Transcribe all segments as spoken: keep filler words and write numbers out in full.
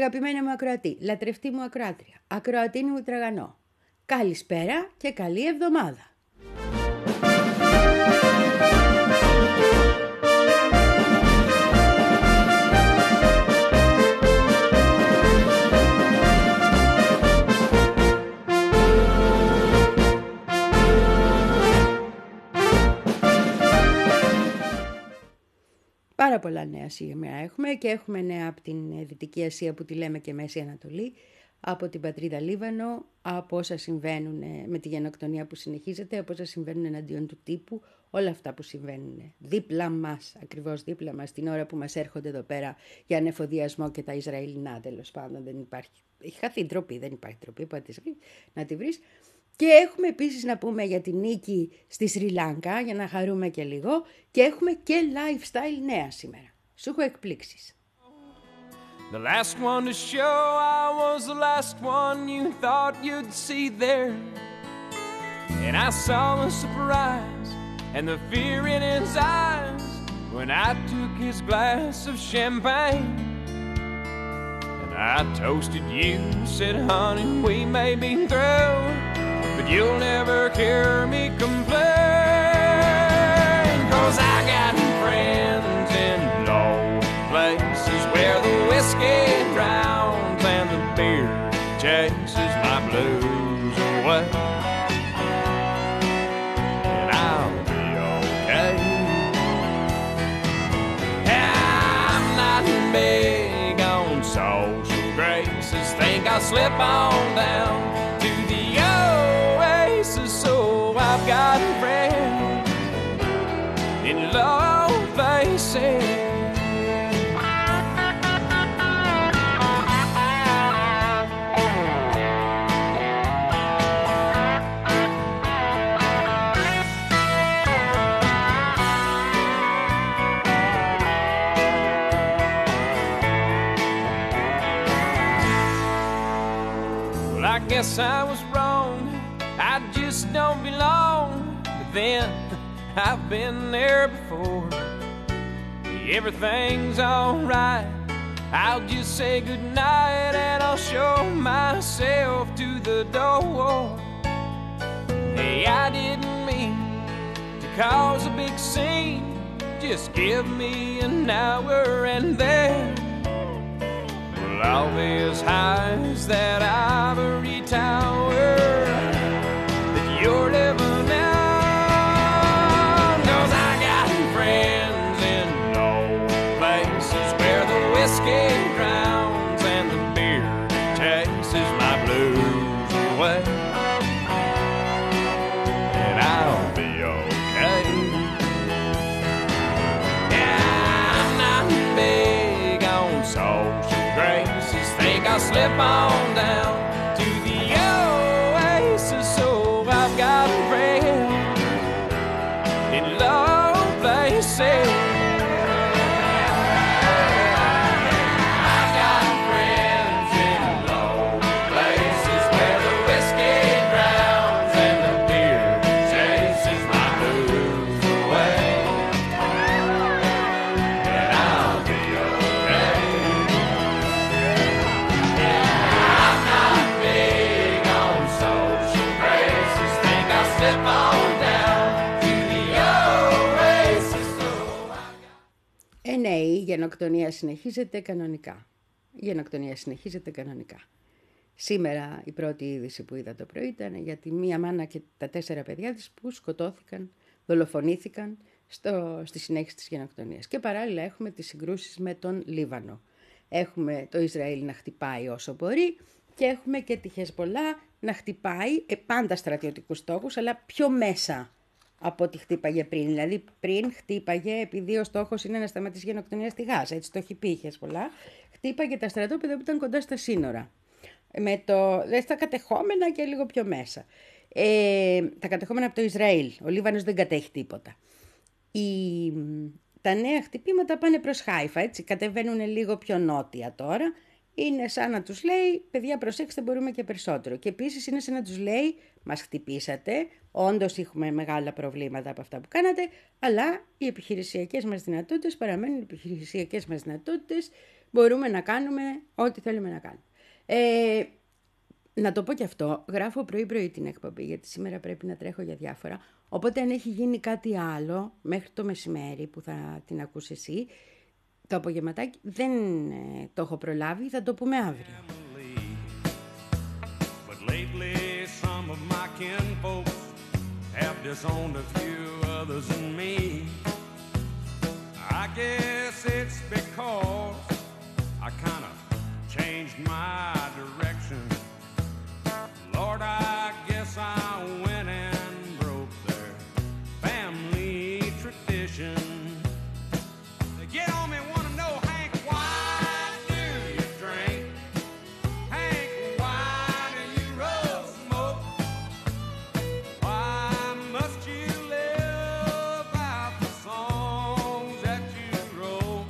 Αγαπημένη μου ακροατή, λατρευτή μου ακροάτρια, ακροατίνη μου τραγανό, καλησπέρα και καλή εβδομάδα. Πάρα πολλά νέα σήμερα έχουμε και έχουμε νέα από την Δυτική Ασία που τη λέμε και Μέση Ανατολή, από την πατρίδα Λίβανο, από όσα συμβαίνουν με τη γενοκτονία που συνεχίζεται, από όσα συμβαίνουν εναντίον του τύπου, όλα αυτά που συμβαίνουν δίπλα μας, ακριβώς δίπλα μας, την ώρα που μας έρχονται εδώ πέρα για ανεφοδιασμό και τα Ισραηλινά, τέλος πάντων δεν υπάρχει, έχει χαθεί ντροπή, δεν υπάρχει ντροπή, να τη βρεις. Και έχουμε επίσης να πούμε για τη νίκη στη Σρι Λάγκα, για να χαρούμε και λίγο, και έχουμε και lifestyle νέα σήμερα. Σου έχω εκπλήξεις. The last one to show, I was the last one you thought you'd see there. And I saw the surprise and the fear in his eyes when I took his glass of champagne. And I toasted you, said, honey, we may be through, but you'll never hear me complain. 'Cause I got friends in low places where the whiskey drowns and the beer chases my blues away. And I'll be okay. I'm not big on social graces. Think I'll slip on down to the oasis. So I've got friends in low places. I guess I was wrong, I just don't belong. But then, I've been there before. Everything's alright, I'll just say goodnight and I'll show myself to the door. Hey, I didn't mean to cause a big scene. Just give me an hour and then all these highs that ivory tower that you're living on. 'Cause I got friends in low places where the whiskey drowns and the beer chases my blues away. And I'll be okay. Yeah, I'm not big on social graces. Think I'll slip on down to the oasis. So I've got friends in low places. I've got friends in low places where the whiskey drowns and the beer chases my blues away. And I'll be okay. Ε, ναι, η γενοκτονία συνεχίζεται κανονικά. Η γενοκτονία συνεχίζεται κανονικά. Σήμερα η πρώτη είδηση που είδα το πρωί ήταν για τη μία μάνα και τα τέσσερα παιδιά της που σκοτώθηκαν, δολοφονήθηκαν στο, στη συνέχιση της γενοκτονίας. Και παράλληλα έχουμε τις συγκρούσεις με τον Λίβανο. Έχουμε το Ισραήλ να χτυπάει όσο μπορεί και έχουμε και τη Χεσμπολά να χτυπάει ε, πάντα στρατιωτικούς στόχους, αλλά πιο μέσα από ό,τι χτύπαγε πριν. Δηλαδή πριν χτύπαγε, επειδή ο στόχος είναι να σταματήσει η γενοκτονία στη Γάζα, έτσι το έχει πει η Χεσμπολά, χτύπαγε τα στρατόπεδα που ήταν κοντά στα σύνορα. Με το, στα κατεχόμενα και λίγο πιο μέσα. Ε, τα κατεχόμενα από το Ισραήλ. Ο Λίβανος δεν κατέχει τίποτα. Η, τα νέα χτυπήματα πάνε προς Χάιφα, έτσι, κατεβαίνουν λίγο πιο νότια τώρα. Είναι σαν να τους λέει, παιδιά προσέξτε, μπορούμε και περισσότερο. Και επίσης είναι σαν να τους λέει, μας χτυπήσατε, όντως έχουμε μεγάλα προβλήματα από αυτά που κάνατε, αλλά οι επιχειρησιακές μας δυνατότητες παραμένουν οι επιχειρησιακές μας δυνατότητες, μπορούμε να κάνουμε ό,τι θέλουμε να κάνουμε. Ε, να το πω και αυτό, γράφω πρωί-πρωί την εκπομπή, γιατί σήμερα πρέπει να τρέχω για διάφορα. Οπότε αν έχει γίνει κάτι άλλο μέχρι το μεσημέρι που θα την ακούσει εσύ, το απογευματάκι δεν ε, το έχω προλάβει, θα το πούμε αύριο. Have disowned a few others than me. I guess it's because I kind of changed my direction. Lord, I guess I went and broke their family tradition. They get on me, want to know, Hank, why do you drink? Hank, why do you roll smoke? Why must you live out the songs that you wrote?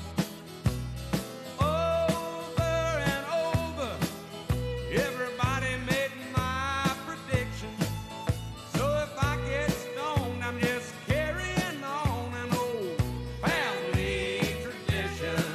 Over and over, everybody made my prediction. So if I get stoned, I'm just carrying on an old family tradition.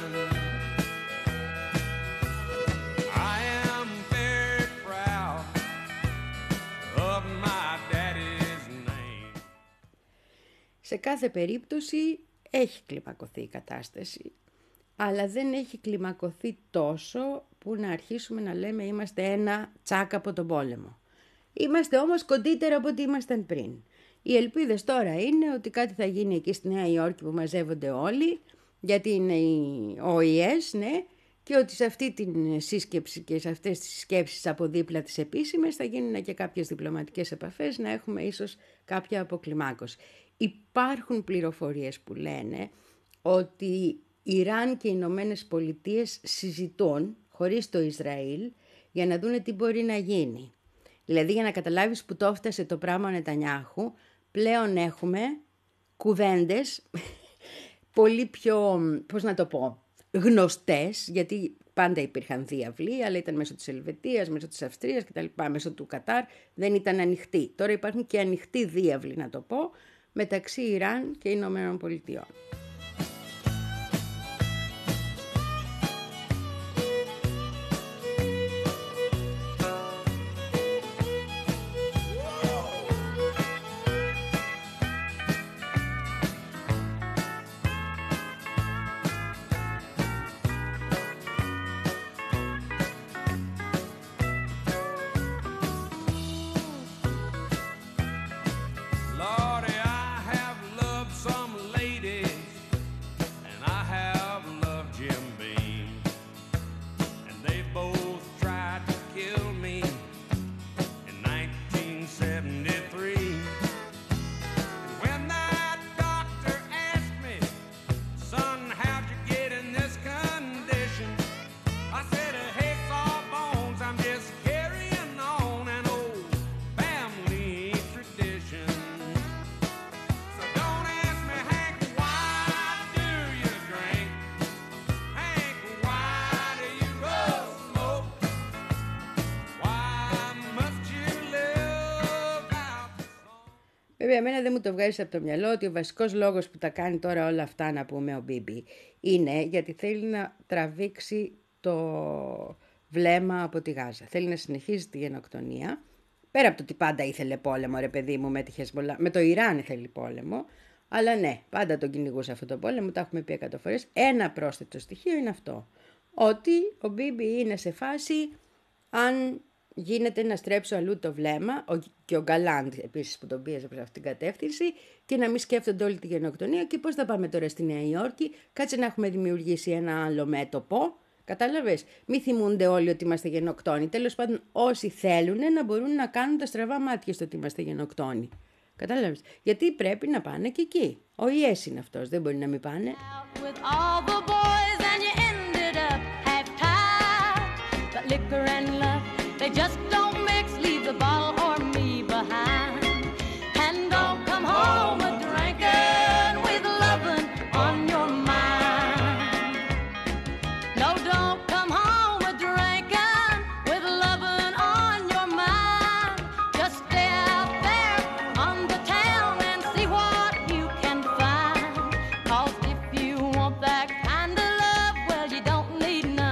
I am very proud of my daddy's name. Σε κάθε περίπτωση έχει κλιμακωθεί η κατάσταση, αλλά δεν έχει κλιμακωθεί τόσο που να αρχίσουμε να λέμε είμαστε ένα τσάκ από τον πόλεμο. Είμαστε όμως κοντύτερα από ό,τι ήμασταν πριν. Οι ελπίδες τώρα είναι ότι κάτι θα γίνει εκεί στη Νέα Υόρκη που μαζεύονται όλοι, γιατί είναι οι Ο Ε Ε, ναι, και ότι σε αυτή την σύσκεψη και σε αυτές τις σκέψεις από δίπλα τις επίσημες θα γίνουν και κάποιες διπλωματικές επαφές, να έχουμε ίσως κάποια αποκλιμάκωση. Υπάρχουν πληροφορίες που λένε ότι Ιράν και οι Ηνωμένες Πολιτείες συζητούν χωρίς το Ισραήλ για να δούνε τι μπορεί να γίνει. Δηλαδή, για να καταλάβεις που το έφτασε το πράγμα ο Νετανιάχου, πλέον έχουμε κουβέντες πολύ πιο, πώς να το πω, γνωστές, γιατί πάντα υπήρχαν διάβλοι, αλλά ήταν μέσω της Ελβετίας, μέσω της Αυστρίας κτλ., μέσω του Κατάρ, δεν ήταν ανοιχτοί. Τώρα υπάρχουν και ανοιχτοί διάβλοι, να το πω, μεταξύ Ιράν και Ηνωμένων Πολιτειών. Lordy, I have loved some ladies, and I have loved Jim Beam, and they both tried to kill me in nineteen seventy-three. And when that doctor asked me, son, how'd you get in this condition? I said, hey, sawbones, I'm just carrying on an old family tradition. So don't ask me, Hank, why do you drink? Hank, why do you roll smoke? Why must you live out the song? Βέβαια, εμένα δεν μου το βγάζει από το μυαλό ότι ο βασικός λόγος που τα κάνει τώρα όλα αυτά, να πούμε, ο Μπίμπι, είναι γιατί θέλει να τραβήξει το βλέμμα από τη Γάζα. Θέλει να συνεχίζει τη γενοκτονία. Πέρα από το ότι πάντα ήθελε πόλεμο, ρε παιδί μου, με, τη Χεσμολά, με το Ιράν ήθελε πόλεμο. Αλλά ναι, πάντα τον κυνηγούσε αυτό το πόλεμο, τα έχουμε πει εκατό φορές. Ένα πρόσθετο στοιχείο είναι αυτό. Ότι ο Μπίμπι είναι σε φάση, αν γίνεται να στρέψω αλλού το βλέμμα, ο, και ο Γκαλάντ επίσης που τον πίεζε προς αυτήν την κατεύθυνση, και να μην σκέφτονται όλη τη γενοκτονία και πώς θα πάμε τώρα στη Νέα Υόρκη, κάτσε να έχουμε δημιουργήσει ένα άλλο μέτωπο. Κατάλαβες, μη θυμούνται όλοι ότι είμαστε γενοκτόνοι. Τέλος πάντων, όσοι θέλουν να μπορούν να κάνουν τα στραβά μάτια στο ότι είμαστε γενοκτόνοι. Κατάλαβες, γιατί πρέπει να πάνε και εκεί. Ο Ε Ε είναι αυτός, δεν μπορεί να μην πάνε. With all the boys and you ended up half-tied. But liquor and love, they just don't mix. Leave the bottle or me behind. And don't come home a drinking with loving on your mind. No, don't come home a drinking with loving on your mind. Just stay out there on the town and see what you can find. 'Cause if you want that kind of love, well, you don't need none.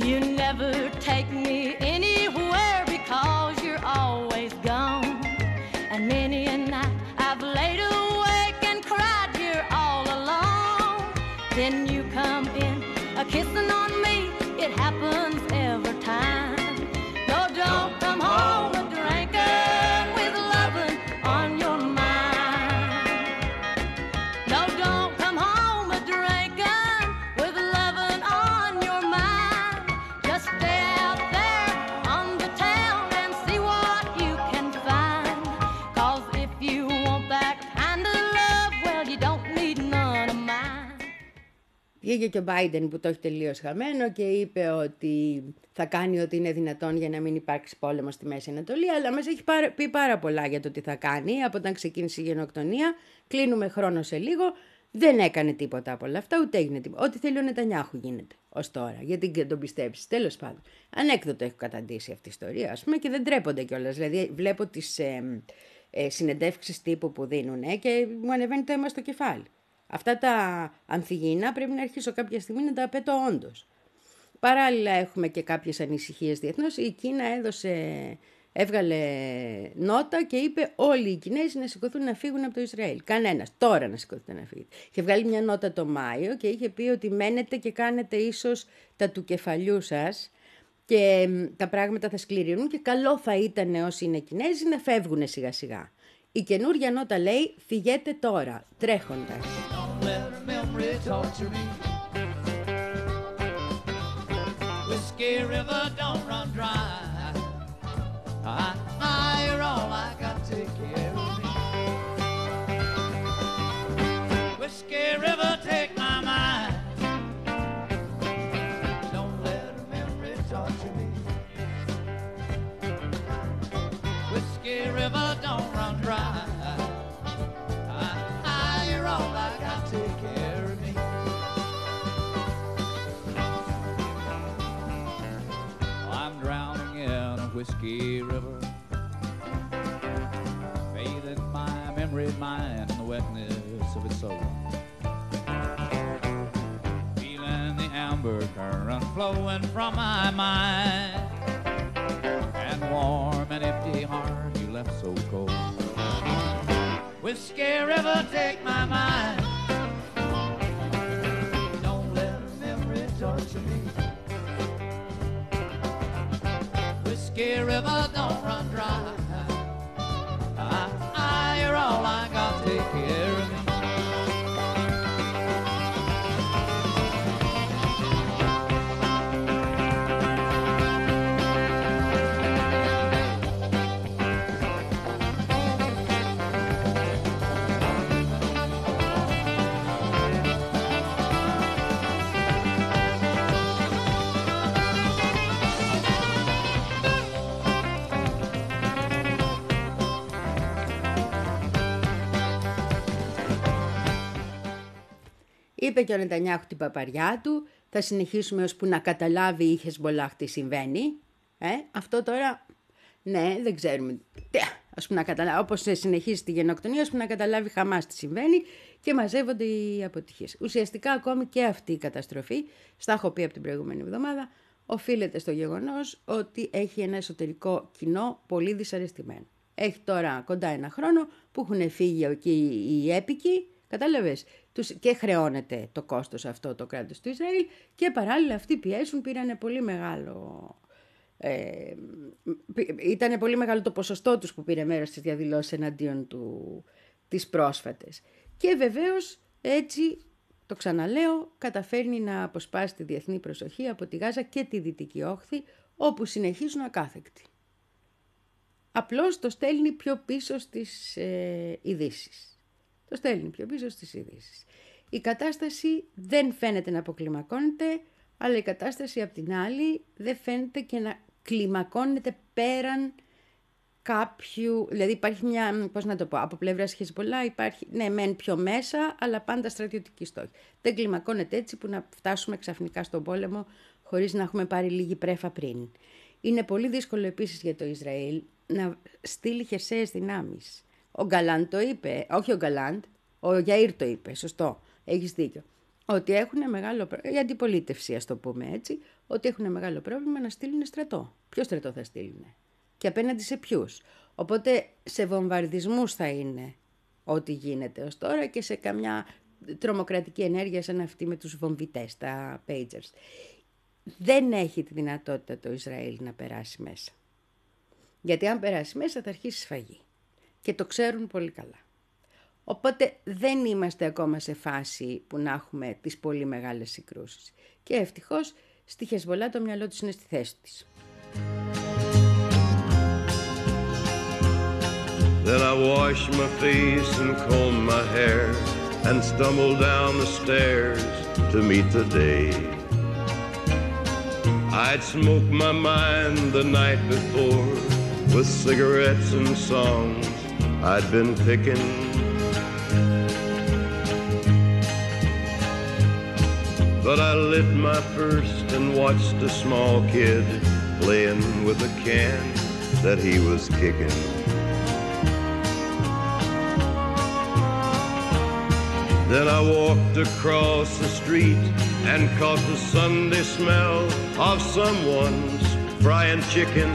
You never take me anywhere because you're always gone. And many a night I've laid awake and cried here all alone. Then you come in, a kissing on me, it happens every time. No, don't come home a drinking with loving on your mind. No, don't come home a drinking with loving on your mind. Just stay out there on the town and see what you can find. Cause if you want that kind of love, well, you don't need none of mine. Βγήκε και ο Biden που το έχει τελείως χαμένο και είπε ότι θα κάνει ό,τι είναι δυνατόν για να μην υπάρξει πόλεμο στη Μέση Ανατολή, αλλά μας έχει πει πάρα πολλά για το τι θα κάνει από όταν ξεκίνησε η γενοκτονία. Κλείνουμε χρόνο σε λίγο. Δεν έκανε τίποτα από όλα αυτά, ούτε έγινε τίποτα. Ό,τι θέλει ο Νετανιάχου γίνεται ως τώρα. Γιατί δεν τον πιστέψεις, τέλος πάντων. Ανέκδοτο έχω καταντήσει αυτή η ιστορία, ας πούμε, και δεν τρέπονται κιόλας. Δηλαδή, βλέπω τις ε, ε, συνεντεύξεις τύπου που δίνουν και μου ανεβαίνει το αίμα στο κεφάλι. Αυτά τα ανθυγιεινά πρέπει να αρχίσω κάποια στιγμή να τα απαιτώ όντως. Παράλληλα έχουμε και κάποιες ανησυχίες διεθνώς. Η Κίνα έδωσε, έβγαλε νότα και είπε όλοι οι Κινέζοι να σηκωθούν να φύγουν από το Ισραήλ. Κανένας, τώρα να σηκωθούν να φύγουν. Είχε βγάλει μια νότα το Μάιο και είχε πει ότι μένετε και κάνετε ίσως τα του κεφαλιού σας και τα πράγματα θα σκληρινούν και καλό θα ήταν όσοι είναι Κινέζοι να φεύγουν σιγά σιγά. Η καινούργια νότα λέει φυγέτε τώρα, τρέχοντας. Whiskey River, don't run dry. I, I, you're all I got, take care of me. Whiskey River, take my mind. Don't let a memory torture me. Whiskey River, don't run dry. I, I, you're all I got, take care of me. Whiskey River, bathing my memory mind in the wetness of its soul, feeling the amber current flowing from my mind, and warm and empty heart you left so cold. Whiskey River, take my mind, don't let a memory torture me. Whiskey River, don't run dry. I, I, you're all I got, take care of me. Είπε και ο Νετανιάχου την παπαριά του, θα συνεχίσουμε ώσπου να καταλάβει η Χεσμολάχ τι συμβαίνει. Ε, αυτό τώρα, ναι, δεν ξέρουμε. Ας πούμε να καταλάβει, όπως συνεχίζει τη γενοκτονία, ώσπου να καταλάβει Χαμάς τι συμβαίνει και μαζεύονται οι αποτυχίες. Ουσιαστικά ακόμη και αυτή η καταστροφή, στα έχω πει από την προηγούμενη εβδομάδα, οφείλεται στο γεγονός ότι έχει ένα εσωτερικό κοινό πολύ δυσαρεστημένο. Έχει τώρα κοντά ένα χρόνο που έχουν φύγει εκεί οι έπικοι, κατάλαβες, και χρεώνεται το κόστος αυτό το κράτος του Ισραήλ και παράλληλα αυτοί πιέσουν, πήρανε πολύ μεγάλο, ε, ήταν πολύ μεγάλο το ποσοστό τους που πήρε μέρος στις διαδηλώσεις εναντίον του, τις πρόσφατες. Και βεβαίως έτσι, το ξαναλέω, καταφέρνει να αποσπάσει τη διεθνή προσοχή από τη Γάζα και τη Δυτική Όχθη, όπου συνεχίζουν ακάθεκτοι. Απλώς το στέλνει πιο πίσω στις ε, ειδήσεις. Το στέλνει πιο πίσω στις ειδήσεις. Η κατάσταση δεν φαίνεται να αποκλιμακώνεται, αλλά η κατάσταση απ' την άλλη δεν φαίνεται και να κλιμακώνεται πέραν κάποιου, δηλαδή υπάρχει μια, πώς να το πω, από πλευράς Χεσμολάχ υπάρχει, ναι, μεν πιο μέσα, αλλά πάντα στρατιωτική στόχη. Δεν κλιμακώνεται έτσι που να φτάσουμε ξαφνικά στον πόλεμο χωρίς να έχουμε πάρει λίγη πρέφα πριν. Είναι πολύ δύσκολο επίσης για το Ισραήλ να στείλει χερσαίες δυνάμεις. Ο Γκαλάντ το είπε, όχι ο Γκαλάντ, ο Γιαΐρ το είπε, σωστό, έχεις δίκιο. ότι έχουν μεγάλο πρόβλημα, η αντιπολίτευση ας το πούμε έτσι, ότι έχουν μεγάλο πρόβλημα να στείλουν στρατό. Ποιο στρατό θα στείλουν και απέναντι σε ποιους. Οπότε σε βομβαρδισμούς θα είναι ό,τι γίνεται ως τώρα και σε καμιά τρομοκρατική ενέργεια σαν αυτή με τους βομβιτές, τα pagers. Δεν έχει τη δυνατότητα το Ισραήλ να περάσει μέσα. Γιατί αν περάσει μέσα θα αρχίσει σφαγή. Και το ξέρουν πολύ καλά. Οπότε δεν είμαστε ακόμα σε φάση που να έχουμε τις πολύ μεγάλες συγκρούσεις. Και ευτυχώς στη Χεσβολά το μυαλό της είναι στη θέση της. Then I washed my face and combed my hair and stumbled down the stairs to meet the day. I'd smoked my mind the night before with cigarettes and songs I'd been picking. But I lit my first and watched a small kid playing with a can that he was kicking. Then I walked across the street and caught the Sunday smell of someone's frying chicken.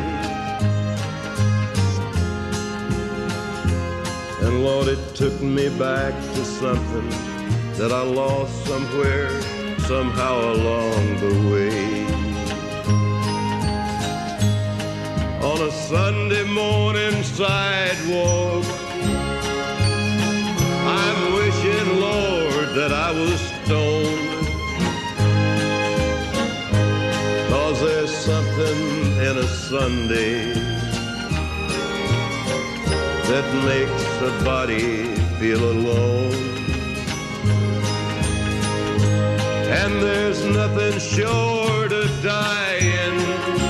And Lord, it took me back to something that I lost somewhere, somehow along the way. On a Sunday morning sidewalk, I'm wishing, Lord, that I was stoned. 'Cause there's something in a Sunday that makes a body feel alone. And there's nothing short of dying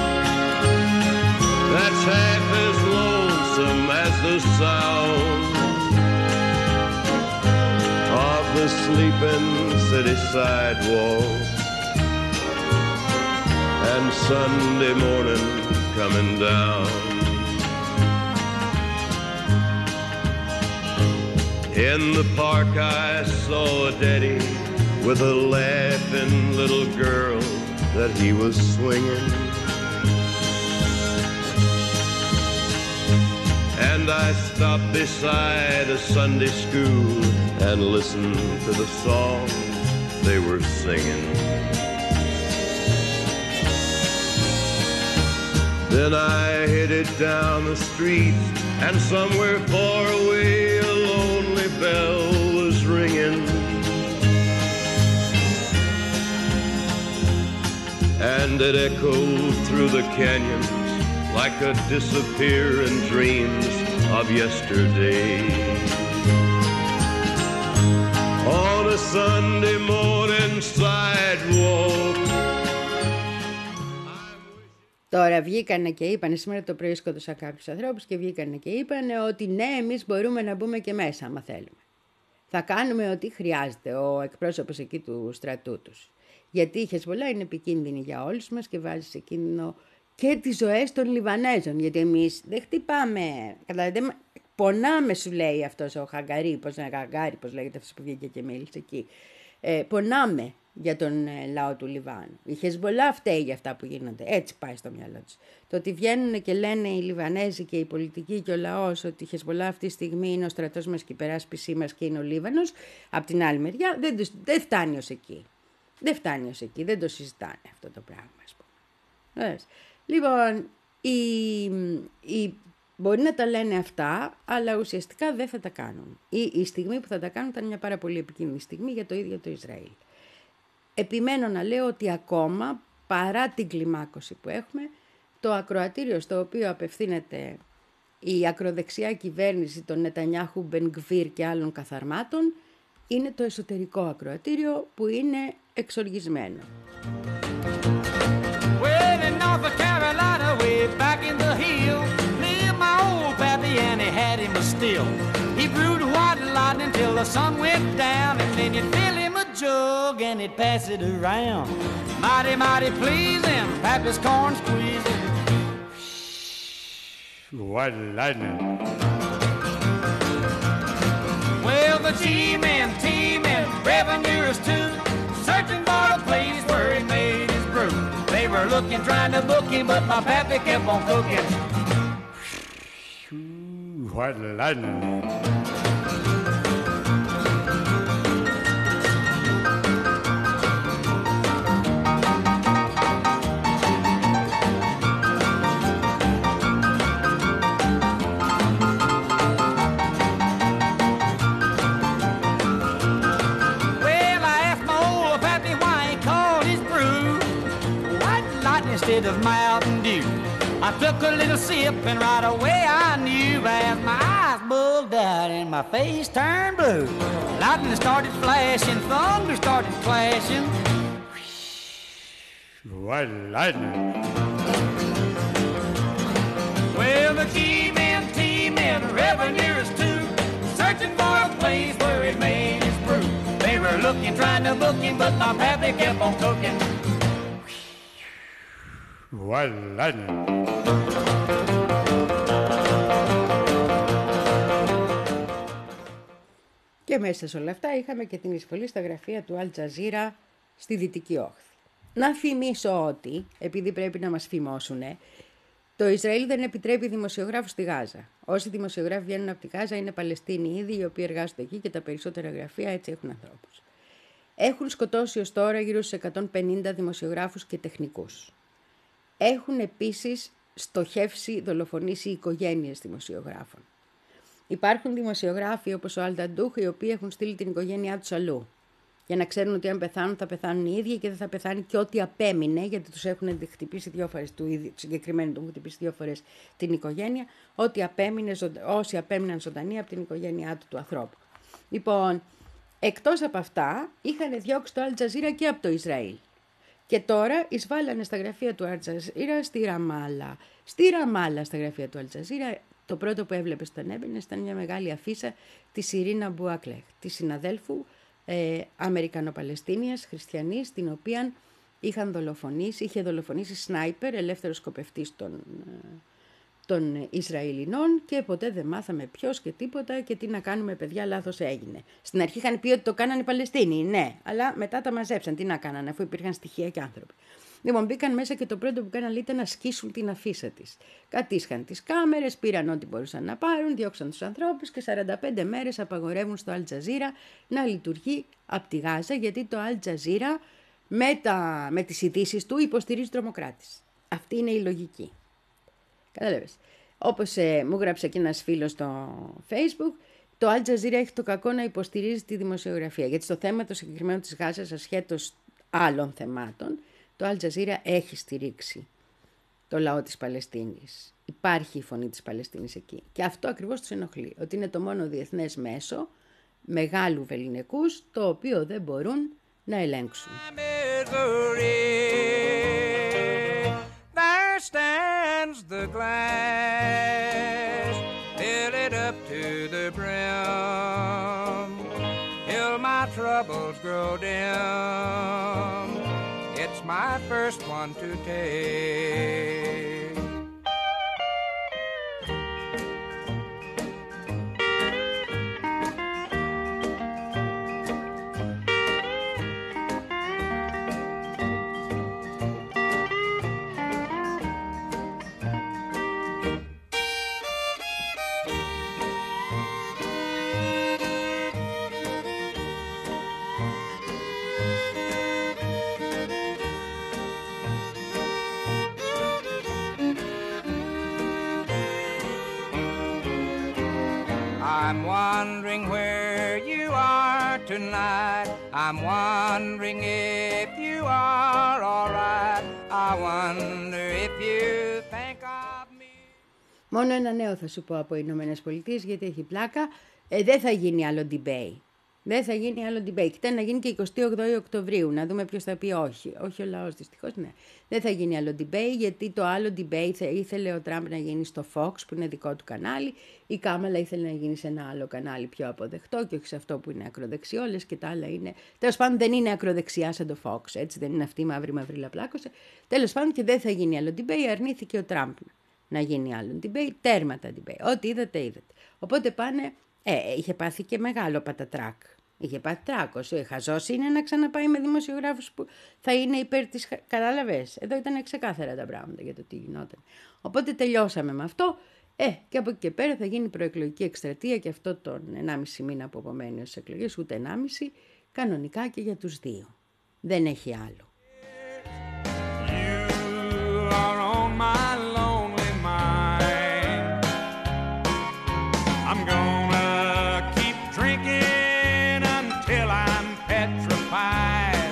that's half as lonesome as the sound of the sleeping city sidewalk and Sunday morning coming down. In the park I saw a daddy with a laughing little girl that he was swinging. And I stopped beside a Sunday school and listened to the songs they were singing. Then I headed down the street and somewhere far away a lonely bell was ringing. And it echoed through the canyons like a disappearing dreams of yesterday. On a Sunday morning sidewalk. Τώρα βγήκανε και είπανε, σήμερα το πρωί σκότωσα κάποιους ανθρώπους και βγήκανε και είπανε ότι ναι, εμείς μπορούμε να μπούμε και μέσα άμα θέλουμε. Θα κάνουμε ό,τι χρειάζεται ο εκπρόσωπος εκεί του στρατού τους. Γιατί η Χεσβολά είναι επικίνδυνη για όλους μας και βάζει σε κίνδυνο και τις ζωές των Λιβανέζων. Γιατί εμείς δεν χτυπάμε, καταλαβαίνετε, πονάμε σου λέει αυτός ο Χαγκαρί, πώς είναι Χαγκάρι, πώς λέγεται αυτός που βγήκε και μίλησε εκεί. Ε, πονάμε για τον ε, λαό του Λιβάνου. Η Χεσβολά φταίει για αυτά που γίνονται. Έτσι πάει στο μυαλό τους. Το ότι βγαίνουν και λένε οι Λιβανέζοι και οι πολιτικοί και ο λαός ότι η Χεσβολά αυτή τη στιγμή είναι ο στρατός μας και η υπεράσπιση μας και είναι ο Λίβανος, από την άλλη μεριά δεν, δεν φτάνει ως εκεί. Δεν φτάνει ως εκεί, δεν το συζητάνε αυτό το πράγμα, ας πούμε. Λοιπόν, η, η, μπορεί να τα λένε αυτά, αλλά ουσιαστικά δεν θα τα κάνουν. Η, η στιγμή που θα τα κάνουν ήταν μια πάρα πολύ επικίνδυνη στιγμή για το ίδιο το Ισραήλ. Επιμένω να λέω ότι ακόμα, παρά την κλιμάκωση που έχουμε, το ακροατήριο στο οποίο απευθύνεται η ακροδεξιά κυβέρνηση των Νετανιάχου, Μπενγκβίρ και άλλων καθαρμάτων, είναι το εσωτερικό ακροατήριο που είναι εξοργισμένο. Well, in North Carolina, way back in the hill, lived my old pappy and he had him a still. He brewed white lightning till the sun went down, and then you'd fill him a jug and he'd pass it around. Mighty, mighty pleasing, pappy's corn squeezing. White lightning. Well, the G-men, T-men, revenuers too, searching for a place where he made his brew. They were looking, trying to book him, but my pappy kept on cooking. White lightning. Instead of Mountain Dew, I took a little sip and right away I knew as my eyes bugged out and my face turned blue. Lightning started flashing, thunder started clashing. White lightning. Well, the key men, T-men, revenuers too, searching for a place where he made his brew. They were looking, trying to book him, but my pappy kept on cooking. White lightning. Και μέσα σε όλα αυτά είχαμε και την εισβολή στα γραφεία του Al Jazeera στη Δυτική Όχθη. Να θυμίσω ότι, επειδή πρέπει να μας φημώσουν, το Ισραήλ δεν επιτρέπει δημοσιογράφους στη Γάζα. Όσοι δημοσιογράφοι βγαίνουν από τη Γάζα είναι Παλαιστίνοι ήδη, οι οποίοι εργάζονται εκεί και τα περισσότερα γραφεία έτσι έχουν ανθρώπους. Έχουν σκοτώσει ως τώρα γύρω στους εκατόν πενήντα δημοσιογράφους και τεχνικούς. Έχουν επίσης στοχεύσει, δολοφονήσει οικογένειες δημοσιογράφων. Υπάρχουν δημοσιογράφοι όπως ο Αλταντούχ, οι οποίοι έχουν στείλει την οικογένειά τους αλλού. Για να ξέρουν ότι αν πεθάνουν θα πεθάνουν οι ίδιοι και δεν θα πεθάνει και ό,τι απέμεινε, γιατί τους έχουν χτυπήσει δύο φορές, του συγκεκριμένου του έχουν χτυπήσει δύο φορές την οικογένεια, ό,τι απέμεινε, όσοι απέμειναν ζωντανοί από την οικογένειά του του ανθρώπου. Λοιπόν, εκτός από αυτά, είχαν διώξει το Al Jazeera και από το Ισραήλ. Και τώρα εισβάλλανε στα γραφεία του Al Jazeera στη Ραμάλα. Στη Ραμάλα, στα γραφεία του Al Jazeera, το πρώτο που έβλεπε όταν έμπαινε ήταν μια μεγάλη αφίσα της Ιρίνα Μπουάκλεχ, της συναδέλφου ε, Αμερικανοπαλαιστίνιας χριστιανής, την οποία είχαν δολοφονήσει, είχε δολοφονήσει σνάιπερ, ελεύθερος σκοπευτής των, των Ισραηλινών και ποτέ δεν μάθαμε ποιος και τίποτα και τι να κάνουμε παιδιά, λάθος έγινε. Στην αρχή είχαν πει ότι το κάνανε οι Παλαιστίνοι, ναι, αλλά μετά τα μαζέψαν, τι να κάνανε αφού υπήρχαν στοιχεία και άνθρωποι. Λοιπόν, μπήκαν μέσα και το πρώτο που κάναν ήταν να σκίσουν την αφίσα της. Κατήσχαν τις κάμερες, πήραν ό,τι μπορούσαν να πάρουν, διώξαν τους ανθρώπους και σαράντα πέντε μέρες απαγορεύουν στο Al Jazeera να λειτουργεί από τη Γάζα, γιατί το Al Jazeera με, τα, με τις ειδήσεις του υποστηρίζει τρομοκράτης. Αυτή είναι η λογική. Κατάλαβες. Όπως ε, μου γράψε και ένας φίλος στο Facebook, το Al Jazeera έχει το κακό να υποστηρίζει τη δημοσιογραφία, γιατί στο θέμα το συγκεκριμένο της Γάζας, ασχέτως άλλων θεμάτων, το Al Jazeera έχει στηρίξει το λαό της Παλαιστίνης. Υπάρχει η φωνή της Παλαιστίνης εκεί. Και αυτό ακριβώς τους ενοχλεί. Ότι είναι το μόνο διεθνές μέσο μεγάλου βεληνικούς, το οποίο δεν μπορούν να ελέγξουν. There stands the glass, fill it up to the brim, till my troubles grow dim. It's my first one to take. I'm wondering where you are tonight. I'm wondering if you are all right. I wonder if you think of me. Μόνο ένα νέο θα σου πω από οι Ηνωμένες Πολιτείες, γιατί έχει πλάκα. Ε, δεν θα γίνει άλλο debate. Δεν θα γίνει άλλο debate. Ήταν να γίνει και εικοστή όγδοη Οκτωβρίου, να δούμε ποιος θα πει όχι. Όχι ο λαός, δυστυχώς, ναι. Δεν θα γίνει άλλο debate, γιατί το άλλο debate θα ήθελε ο Τραμπ να γίνει στο Fox, που είναι δικό του κανάλι. Η Κάμαλα ήθελε να γίνει σε ένα άλλο κανάλι πιο αποδεκτό και όχι σε αυτό που είναι ακροδεξιό, λες και τα άλλα είναι. Τέλος πάντων, δεν είναι ακροδεξιά σαν το Fox, έτσι δεν είναι αυτή η μαύρη μαυρίλα πλάκωσε. Τέλος πάντων, και δεν θα γίνει άλλο debate, αρνήθηκε ο Τραμπ να γίνει άλλο debate, τέρματα debate. Ό,τι είδατε, είδατε. Οπότε πάνε. Ε, είχε πάθει και μεγάλο πατατράκ Είχε πάθει τράκος. Ο χαζός είναι να ξαναπάει με δημοσιογράφους που θα είναι υπέρ της... Κατάλαβες. Εδώ ήταν ξεκάθαρα τα πράγματα για το τι γινόταν. Οπότε τελειώσαμε με αυτό. Ε, και από εκεί και πέρα θα γίνει προεκλογική εκστρατεία και αυτό τον ενάμιση μήνα που απομένει ως εκλογές, ούτε ενάμιση, κανονικά και για τους δύο. Δεν έχει άλλο. You are on my lonely mind. I'm gonna keep drinking until I'm petrified.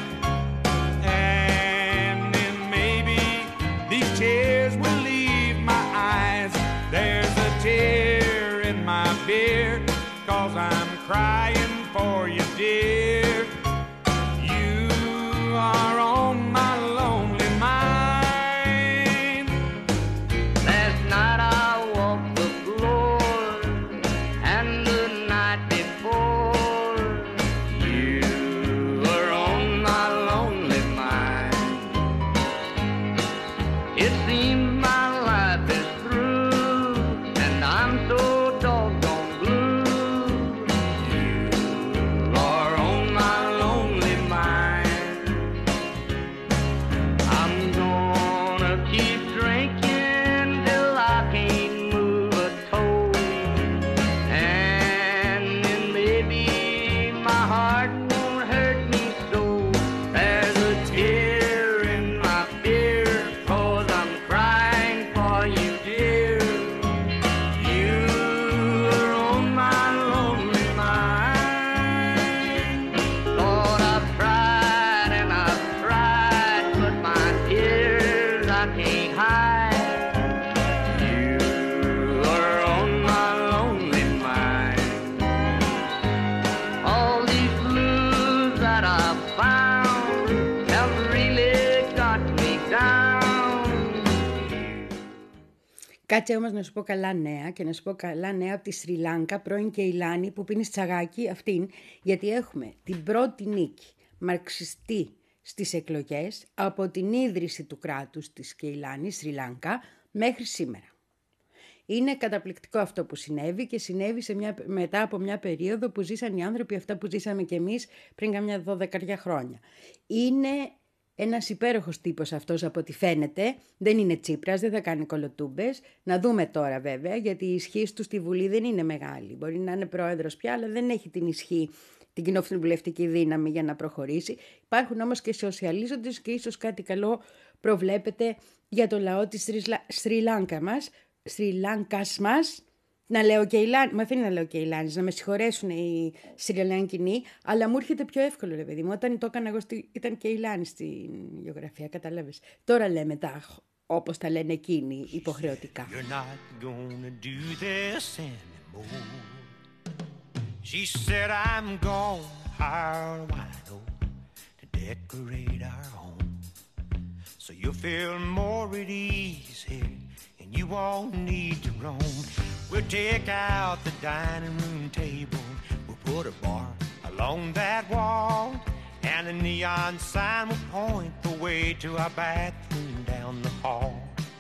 And then maybe these tears will leave my eyes. There's a tear in my beer, 'cause I'm crying for you, dear. You are on my lonely mind. Last night I walked the floor, and the night before, you were on my lonely mind. It seems my life is through, and I'm so doggone blue. You are on my lonely mind. I'm gonna keep drinking till I can't move a toe, and then maybe my heart won't hurt me so. There's a tear in my beer, 'cause I'm crying for you, dear. You are on my lonely mind. Lord, I've tried and I've tried, but my tears I can't hide. You are on my lonely mind. All these blues that I've found have really got me down. Κάτσε όμως να σου πω καλά νέα και να σου πω καλά νέα από τη Σρι Λάνκα, πρώην Κεϊλάνη που πίνει τσαγάκι αυτήν, γιατί έχουμε την πρώτη νίκη μαρξιστή στις εκλογές από την ίδρυση του κράτους της Κεϊλάνη, Σρι Λάνκα, μέχρι σήμερα. Είναι καταπληκτικό αυτό που συνέβη και συνέβη σε μια, μετά από μια περίοδο που ζήσαν οι άνθρωποι αυτά που ζήσαμε κι εμείς πριν καμιά δώδεκα χρόνια. Είναι ένας υπέροχος τύπος αυτός από ό,τι φαίνεται. Δεν είναι Τσίπρας, δεν θα κάνει κολοτούμπες. Να δούμε τώρα βέβαια, γιατί η ισχύ του στη Βουλή δεν είναι μεγάλη. Μπορεί να είναι πρόεδρος πια, αλλά δεν έχει την ισχύ, την κοινοβουλευτική δύναμη για να προχωρήσει. Υπάρχουν όμως και σοσιαλίζοντες και ίσως κάτι καλό προβλέπεται για το λαό της Σρι Λάνκα μας, Σρι Λάνκας μας. Να λέω Κεϊλάνη, με αφήνει να λέω Κεϊλάνης, να με συγχωρέσουν οι Σρι Λανκινοί, αλλά μου έρχεται πιο εύκολο, ρε παιδί μου. Όταν το έκανα εγώ, στη, ήταν Κεϊλάνη στην γεωγραφία, καταλάβες. Τώρα λέμε τα, όπως τα λένε εκείνοι, υποχρεωτικά. You're not gonna do this anymore. She said I'm gonna hire a wino to decorate our home, so you'll feel more at ease here and you won't need to roam. We'll take out the dining room table, we'll put a bar along that wall, and a neon sign will point the way to our bathroom down the hall.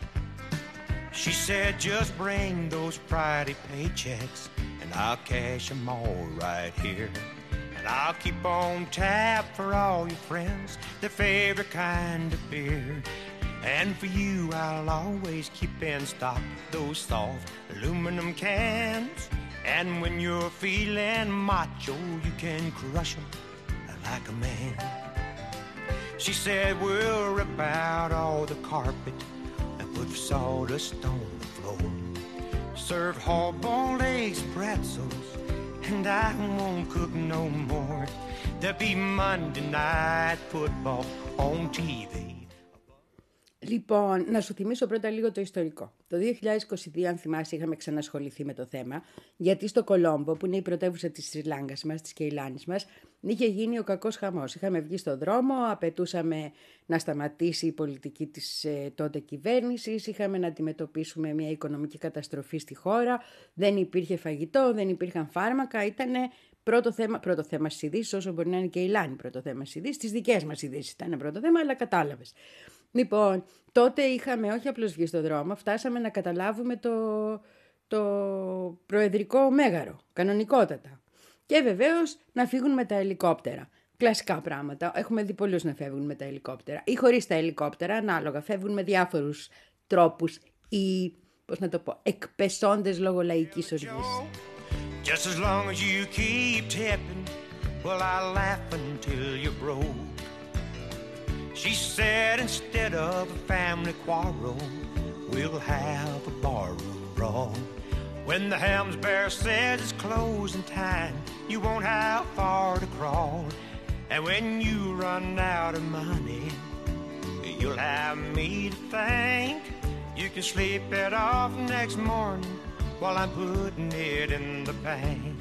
She said just bring those Friday paychecks and I'll cash them all right here, and I'll keep on tap for all your friends their favorite kind of beer. And for you, I'll always keep in stock those soft aluminum cans. And when you're feeling macho, you can crush them like a man. She said, we'll rip out all the carpet and put sawdust on the floor. Serve hard-boiled eggs, pretzels, and I won't cook no more. There'll be Monday night football on T V. Λοιπόν, να σου θυμίσω πρώτα λίγο το ιστορικό. Το δύο χιλιάδες είκοσι δύο, αν θυμάσαι, είχαμε ξανασχοληθεί με το θέμα, γιατί στο Κολόμπο, που είναι η πρωτεύουσα της Σρι Λάνκας μας, της Κεϊλάνης μας, είχε γίνει ο κακός χαμός. Είχαμε βγει στον δρόμο, απαιτούσαμε να σταματήσει η πολιτική της ε, τότε κυβέρνησης, είχαμε να αντιμετωπίσουμε μια οικονομική καταστροφή στη χώρα, δεν υπήρχε φαγητό, δεν υπήρχαν φάρμακα, ήτανε πρώτο θέμα, πρώτο θέμα στις ειδήσεις, όσο μπορεί να είναι και η Λάνη πρώτο θέμα στις ειδήσεις, τις δικές μας ειδήσεις ήταν πρώτο θέμα, αλλά κατάλαβες. Λοιπόν, τότε είχαμε όχι απλώς βγει στον δρόμο, φτάσαμε να καταλάβουμε το, το προεδρικό μέγαρο, κανονικότατα. Και βεβαίως να φύγουν με τα ελικόπτερα. Κλασικά πράγματα. Έχουμε δει πολλούς να φεύγουν με τα ελικόπτερα ή χωρίς τα ελικόπτερα, ανάλογα. Φεύγουν με διάφορους τρόπους ή, πώς να το πω, εκπεσόντες λόγω λαϊκής οργής. Just as long as you keep tipping, well, I'll laugh until you're broke. She said instead of a family quarrel, we'll have a barroom brawl. When the Helms Bear says it's closing time, you won't have far to crawl. And when you run out of money, you'll have me to thank. You can sleep it off next morning while I'm putting it in the bank.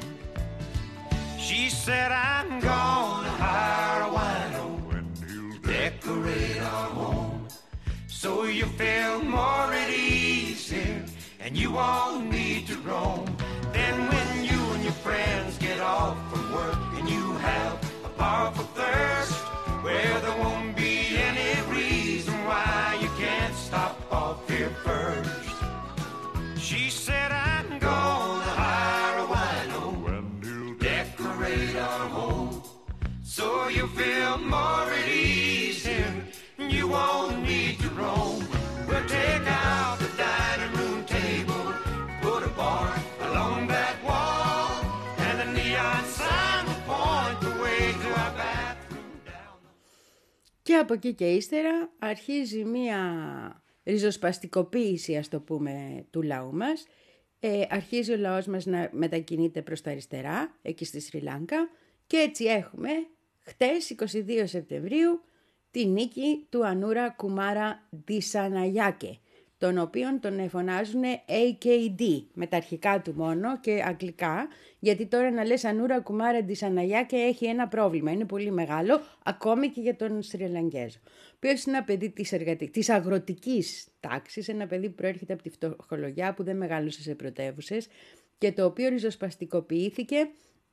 She said I'm gonna hire a wino to decorate our home, so you feel more at ease here and you won't need to roam. Then when you and your friends get off from work and you have a powerful thirst, well, there won't be any reason why you can't stop off here first. She said I'm gonna hire a wino to decorate our home, so you feel more at ease here and you won't need to roam. We'll take out the dining room table, put a bar along that wall, and the neon sign will point the way to our bathroom down the... Και από εκεί και ύστερα αρχίζει μία ριζοσπαστικοποίηση, ας το πούμε, του λαού μας. Ε, αρχίζει ο λαός μας να μετακινείται προς τα αριστερά, εκεί στη Σρι Λάνκα, και έτσι έχουμε χτες, εικοστή δεύτερη Σεπτεμβρίου, τη νίκη του Ανούρα Κουμάρα Ντισαναγιάκε, τον οποίον τον φωνάζουν έι κέι ντι, με τα αρχικά του μόνο και αγγλικά, γιατί τώρα να λες Ανούρα Κουμάρα Ντισαναγιάκε έχει ένα πρόβλημα, είναι πολύ μεγάλο, ακόμη και για τον Σρι Λαγκέζο, ο οποίος είναι ένα παιδί της, εργατη... της αγροτικής τάξης, ένα παιδί που προέρχεται από τη φτωχολογιά, που δεν μεγάλωσε σε πρωτεύουσες και το οποίο ριζοσπαστικοποιήθηκε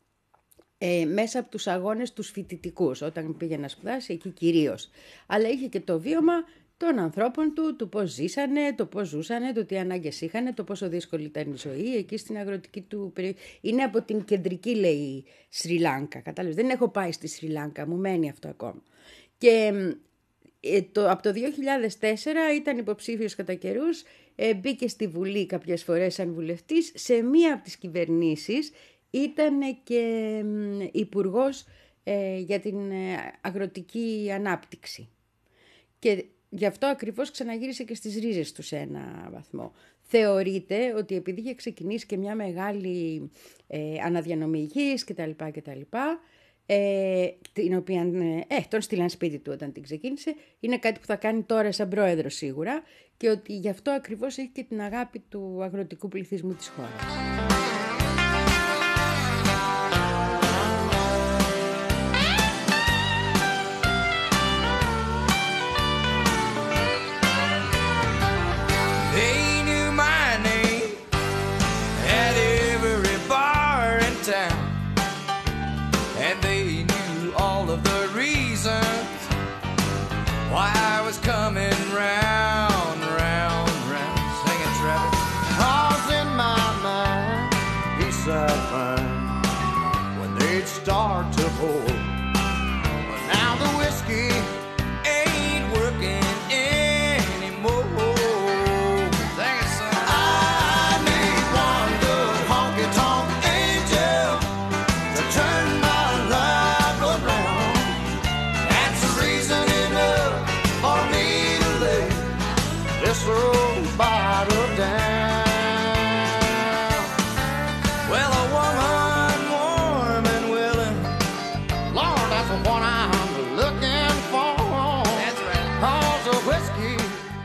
Ε, μέσα από τους αγώνες τους φοιτητικούς, όταν πήγε να σπουδάσει εκεί κυρίως. Αλλά είχε και το βίωμα των ανθρώπων του, του πώς ζήσανε, το πώς ζούσανε, το τι ανάγκες είχανε, το πόσο δύσκολη ήταν η ζωή εκεί στην αγροτική του περιοχή. Είναι από την κεντρική, λέει, Σρι Λάνκα, κατάλαβες. Δεν έχω πάει στη Σρι Λάνκα, μου μένει αυτό ακόμα. Και ε, το, από το δύο χιλιάδες τέσσερα ήταν υποψήφιος κατά καιρούς, ε, μπήκε στη Βουλή κάποιες φορές σαν βουλευτής, σε μία από τις κυβερνήσεις. Ήταν και υπουργός ε, για την ε, αγροτική ανάπτυξη. Και γι' αυτό ακριβώς ξαναγύρισε και στις ρίζες του σε ένα βαθμό. Θεωρείται ότι επειδή είχε ξεκινήσει και μια μεγάλη ε, αναδιανομή γης κτλ. κτλ ε, την οποία ε, τον στείλαν σπίτι του όταν την ξεκίνησε, είναι κάτι που θα κάνει τώρα σαν πρόεδρο σίγουρα, και ότι γι' αυτό ακριβώς έχει και την αγάπη του αγροτικού πληθυσμού της χώρας. Coming round, round, round, singing Travis. Cause in my mind, peace I find when they'd start to pour. But now the whiskey ain't working anymore. Sing it, son. I need one good honky-tonk angel to turn my life around. That's the reason enough for me to lay this old bottle down. Well, a woman warm and willing, Lord, that's what I'm looking for. That's right. Cause the whiskey.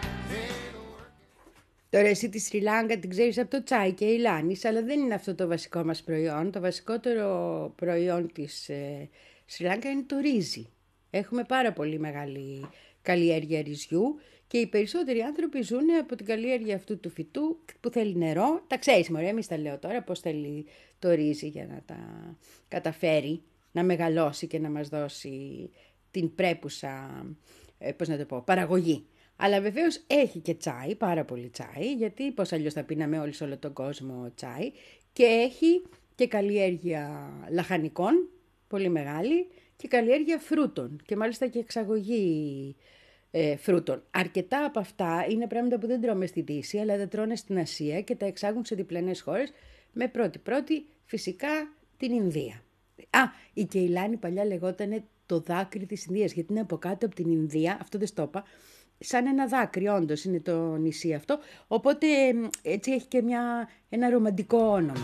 Τώρα εσύ τη Σρι Λάγκα την ξέρεις από το τσάι και η λάνης, αλλά δεν είναι αυτό το βασικό μας προϊόν. Το βασικότερο προϊόν της ε, Σρι Λάγκα είναι το ρύζι. Έχουμε πάρα πολύ μεγάλη καλλιέργεια ρυζιού και οι περισσότεροι άνθρωποι ζουν από την καλλιέργεια αυτού του φυτού που θέλει νερό. Τα ξέρεις μωρέ, εμείς τα λέω τώρα πώς θέλει το ρύζι για να τα καταφέρει να μεγαλώσει και να μας δώσει την πρέπουσα, ε, πώς να το πω, παραγωγή. Αλλά βεβαίως έχει και τσάι, πάρα πολύ τσάι, γιατί πώς αλλιώς θα πίναμε όλοι σε όλο τον κόσμο τσάι, και έχει και καλλιέργεια λαχανικών, πολύ μεγάλη, και καλλιέργεια φρούτων και μάλιστα και εξαγωγή ε, φρούτων. Αρκετά από αυτά είναι πράγματα που δεν τρώμε στη Δύση, αλλά τα τρώνε στην Ασία και τα εξάγουν σε διπλανές χώρες, με πρώτη-πρώτη φυσικά την Ινδία. Α, η Κεϊλάνη παλιά λεγότανε το δάκρυ της Ινδίας, γιατί είναι από κάτω από την Ινδία, αυτό δεν στο είπα, σαν ένα δάκρυ όντως είναι το νησί αυτό, οπότε έτσι έχει και μια, ένα ρομαντικό όνομα.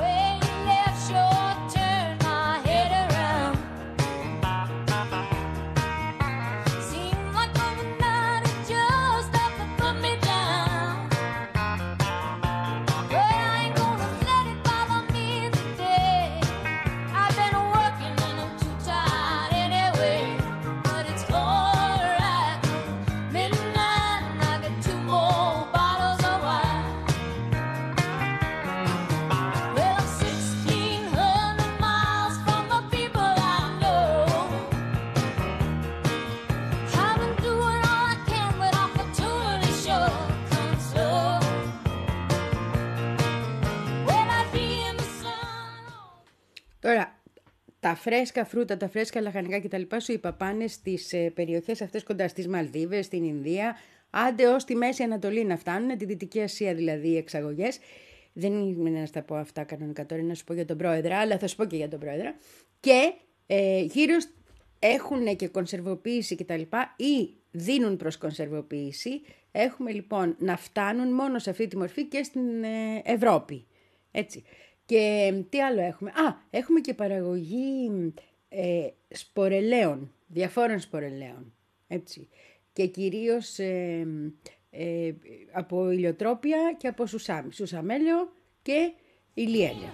Τώρα, τα φρέσκα φρούτα, τα φρέσκα λαχανικά κτλ. Σου είπα πάνε στις ε, περιοχές αυτές κοντά στις Μαλδίβες, στην Ινδία, άντε ως τη Μέση Ανατολή να φτάνουν, τη Δυτική Ασία δηλαδή οι εξαγωγές. Δεν είναι να στα πω αυτά κανονικά τώρα, να σου πω για τον πρόεδρα, αλλά θα σου πω και για τον πρόεδρα. Και ε, γύρω έχουν και κονσερβοποίηση κτλ. Ή δίνουν προς κονσερβοποίηση. Έχουμε λοιπόν να φτάνουν μόνο σε αυτή τη μορφή και στην ε, Ευρώπη. Έτσι. Και τι άλλο έχουμε. Α, έχουμε και παραγωγή ε, σπορελαίων, διαφόρων σπορελαίων. Έτσι. Και κυρίως ε, ε, από ηλιοτρόπια και από σουσάμι, σουσαμέλαιο και ηλιέλαιο.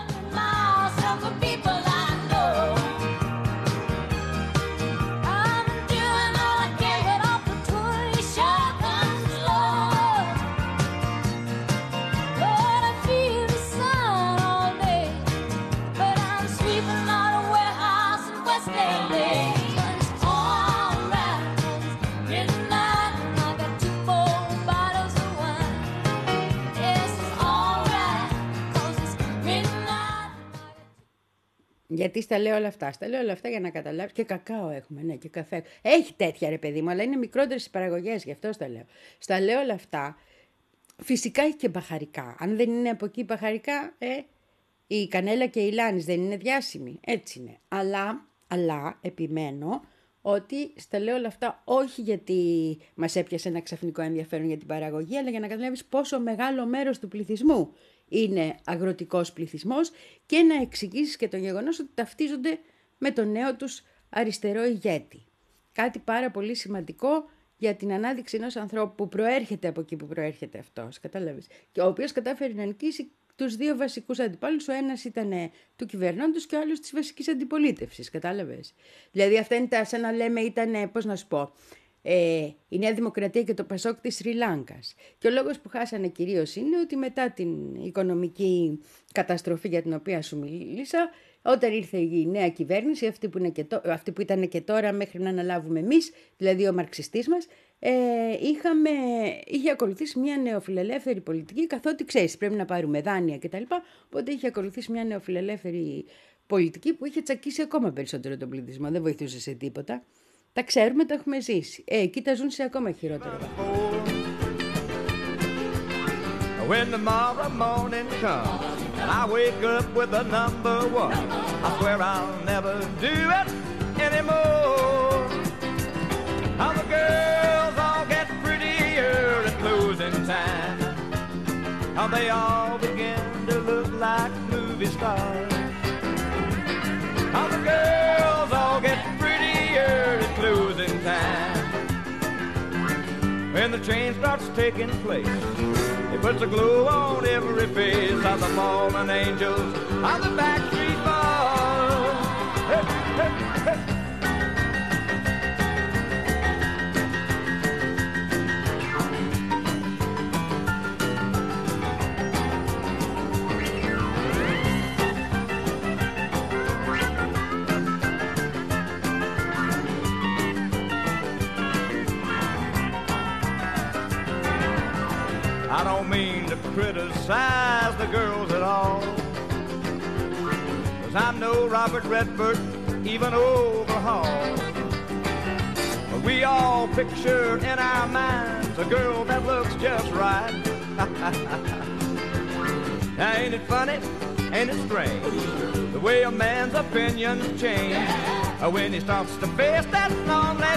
Γιατί στα λέω όλα αυτά. Στα λέω όλα αυτά για να καταλάβεις. Και κακάο έχουμε, ναι, και καφέ. Έχει τέτοια ρε παιδί μου, αλλά είναι μικρότερες οι παραγωγές, γι' αυτό στα λέω. Στα λέω όλα αυτά. Φυσικά έχει και μπαχαρικά. Αν δεν είναι από εκεί μπαχαρικά, ε, η κανέλα και η λάνης δεν είναι διάσημη. Έτσι είναι. Αλλά, αλλά επιμένω ότι στα λέω όλα αυτά όχι γιατί μας έπιασε ένα ξαφνικό ενδιαφέρον για την παραγωγή, αλλά για να καταλάβεις πόσο μεγάλο μέρος του πληθυσμού είναι αγροτικός πληθυσμός και να εξηγήσεις και το γεγονός ότι ταυτίζονται με τον νέο τους αριστερό ηγέτη. Κάτι πάρα πολύ σημαντικό για την ανάδειξη ενός ανθρώπου που προέρχεται από εκεί που προέρχεται αυτός, κατάλαβες, και ο οποίος κατάφερε να νικήσει τους δύο βασικούς αντιπάλους, ο ένας ήταν του κυβερνώντος και ο άλλος της βασικής αντιπολίτευσης, κατάλαβες. Δηλαδή αυτά είναι τα, σαν να λέμε ήταν, πώς να σου πω, ε, η Νέα Δημοκρατία και το Πασόκ της Σρι Λάνκας. Και ο λόγος που χάσανε κυρίως είναι ότι μετά την οικονομική καταστροφή για την οποία σου μίλησα, όταν ήρθε η νέα κυβέρνηση, αυτή που, είναι και το, αυτή που ήταν και τώρα μέχρι να αναλάβουμε εμείς, δηλαδή ο μαρξιστής μας, ε, είχαμε, είχε ακολουθήσει μια νεοφιλελεύθερη πολιτική, καθότι ξέρεις πρέπει να πάρουμε δάνεια κτλ. Οπότε είχε ακολουθήσει μια νεοφιλελεύθερη πολιτική που είχε τσακίσει ακόμα περισσότερο τον πληθυσμό, δεν βοηθούσε σε τίποτα. Τα ξέρουμε, τα έχουμε ζήσει. Ε, εκεί τα ζουν σε ακόμα χειρότερο. When tomorrow morning comes and I wake up with the number one, I swear I'll never do it anymore. How the girls all get prettier at closing time. How they all begin to look like movie stars. How the girls all get prettier at closing time. When the train starts taking place, it puts a glow on every face of the fallen angels on the backstreet ball. Hey, hey, hey. I don't mean to criticize the girls at all, 'cause I'm no Robert Redford, even overhaul. But we all picture in our minds a girl that looks just right. Now ain't it funny, ain't it strange, the way a man's opinions change when he starts to face that lonely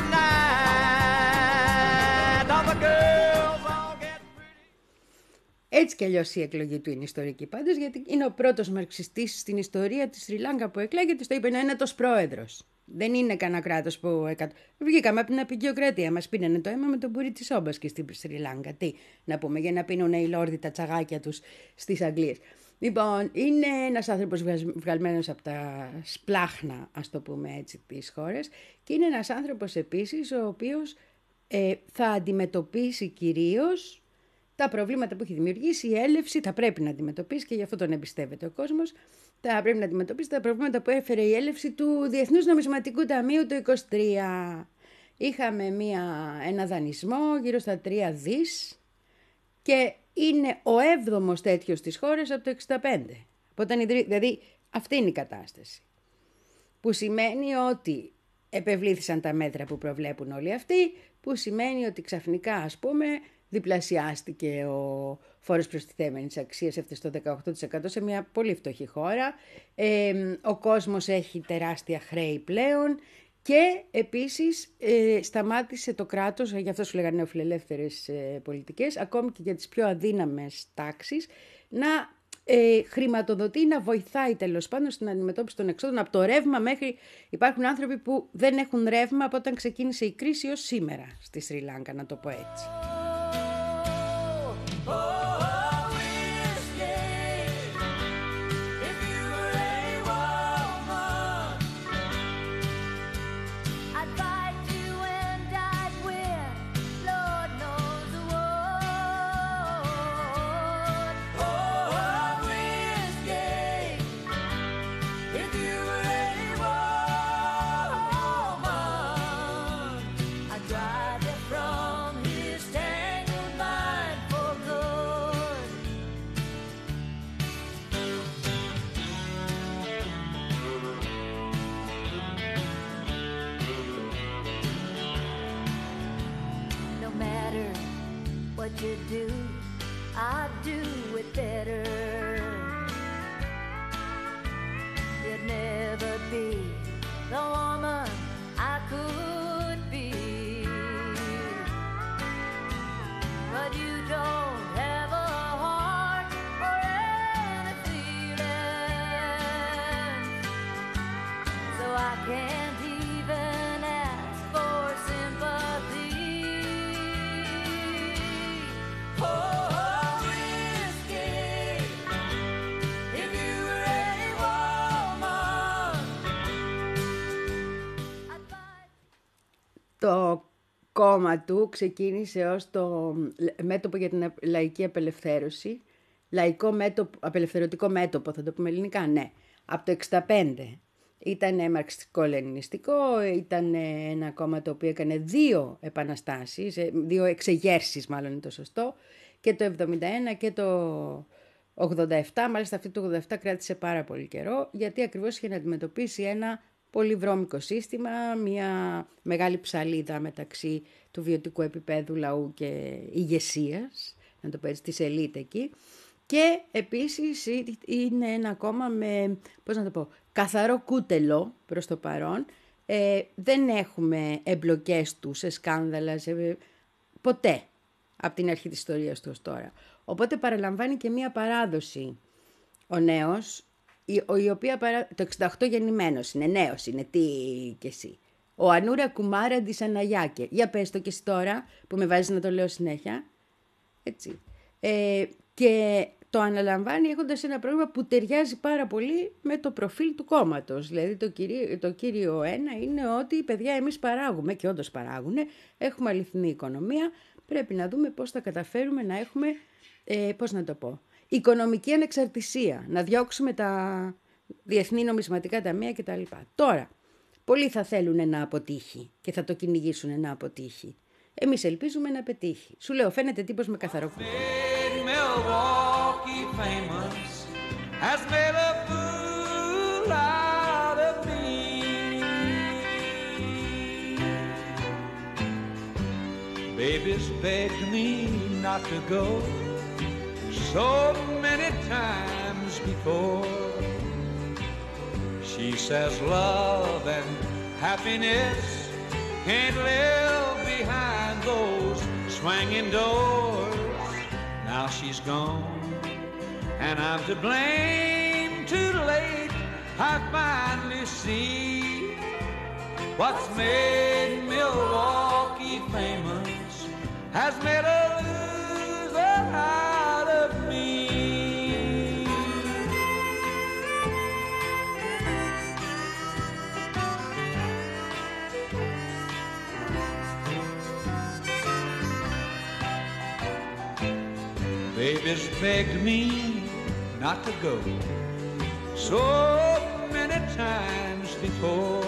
night. All the girls all get pretty. Έτσι κι αλλιώς η εκλογή του είναι ιστορική πάντως, γιατί είναι ο πρώτος μαρξιστής στην ιστορία της Σρι Λάγκα που εκλέγεται, στο είπε είναι ο ένατος πρόεδρος. Δεν είναι κανένα κράτος που εκατό... Βγήκαμε από την απεικιοκρατία, μας πίνανε το αίμα με τον μπουρί της όμπας και στην Σρι Λάγκα. Τι να πούμε, για να πίνουν οι λόρδοι τα τσαγάκια τους στις Αγγλίες. Λοιπόν, είναι ένας άνθρωπος βγαλμένος από τα σπλάχνα, ας το πούμε έτσι, της χώρας, και είναι ένας άνθρωπος επίσης ο οποίος ε, θα αντιμετωπίσει κυρίως τα προβλήματα που έχει δημιουργήσει η έλευση, θα πρέπει να αντιμετωπίσει, και γι' αυτό τον εμπιστεύεται ο κόσμος, θα πρέπει να αντιμετωπίσει τα προβλήματα που έφερε η έλευση του Διεθνούς Νομισματικού Ταμείου το είκοσι τρία. Είχαμε μια, ένα δανεισμό γύρω στα τρία δις και είναι ο έβδομος τέτοιος της χώρας από το εξήντα πέντε. Δηλαδή αυτή είναι η κατάσταση. Που σημαίνει ότι επευλήθησαν τα μέτρα που προβλέπουν όλοι αυτοί, που σημαίνει ότι ξαφνικά, ας πούμε, διπλασιάστηκε ο φόρος προστιθέμενης αξίας, έφτασε στο δεκαοκτώ τοις εκατό σε μια πολύ φτωχή χώρα. Ε, ο κόσμος έχει τεράστια χρέη πλέον και επίσης ε, σταμάτησε το κράτος, γι' αυτό σου λέγανε νεοφιλελεύθερες ε, πολιτικές, ακόμη και για τις πιο αδύναμες τάξεις, να ε, χρηματοδοτεί, να βοηθάει τέλος πάντων στην αντιμετώπιση των εξόδων από το ρεύμα μέχρι... Υπάρχουν άνθρωποι που δεν έχουν ρεύμα από όταν ξεκίνησε η κρίση ως σήμερα στη Σρι Λάγκα, να το πω έτσι. What you do, I'd do it better. You'd never be the woman I could be. But you don't have a heart or any feelings, so I can't even ask for sympathy. Το κόμμα του ξεκίνησε ως το μέτωπο για την λαϊκή απελευθέρωση, λαϊκό μέτωπο, απελευθερωτικό μέτωπο, θα το πούμε ελληνικά, ναι, από το εξήντα πέντε. Ήταν μαρξιστικό-λενινιστικό, ήταν ένα κόμμα το οποίο έκανε δύο επαναστάσεις, δύο εξεγέρσεις μάλλον είναι το σωστό, και το εβδομήντα ένα και το ογδόντα επτά, μάλιστα αυτή το ογδόντα επτά κράτησε πάρα πολύ καιρό, γιατί ακριβώς είχε να αντιμετωπίσει ένα πολύ βρώμικο σύστημα, μια μεγάλη ψαλίδα μεταξύ του βιωτικού επίπεδου λαού και ηγεσίας, να το πω έτσι, της ελίτ εκεί. Και επίσης είναι ένα κόμμα με, πώς να το πω, καθαρό κούτελο προς το παρόν. Ε, δεν έχουμε εμπλοκές του σε σκάνδαλα, σε, ποτέ από την αρχή της ιστορίας του ως τώρα. Οπότε παραλαμβάνει και μια παράδοση ο νέος, η, η οποία παρα... το εξήντα οκτώ γεννημένος είναι, νέος είναι, τι και εσύ. Ο Ανούρα Κουμάρα Ντισαναγιάκε. Για πες το και εσύ τώρα που με βάζεις να το λέω συνέχεια. Έτσι. Ε, και το αναλαμβάνει έχοντας ένα πρόγραμμα που ταιριάζει πάρα πολύ με το προφίλ του κόμματος. Δηλαδή το κύριο, το κύριο ένα είναι ότι παιδιά εμείς παράγουμε και όντως παράγουν, έχουμε αληθινή οικονομία, πρέπει να δούμε πώς θα καταφέρουμε να έχουμε, ε, πώς να το πω, οικονομική ανεξαρτησία, να διώξουμε τα διεθνή νομισματικά ταμεία κτλ. Τώρα, πολλοί θα θέλουν να αποτύχει και θα το κυνηγήσουν να αποτύχει. Εμείς ελπίζουμε να πετύχει. Σου λέω, φαίνεται τύπος με καθαρό κούτελο. Milwaukee famous has made a fool out of me. Baby's begged me not to go so many times before. She says love and happiness can't live behind those swinging doors. Now she's gone and I'm to blame. Too late, I finally see what's made Milwaukee famous has made a loser out of me. Baby's begged me not to go so many times before.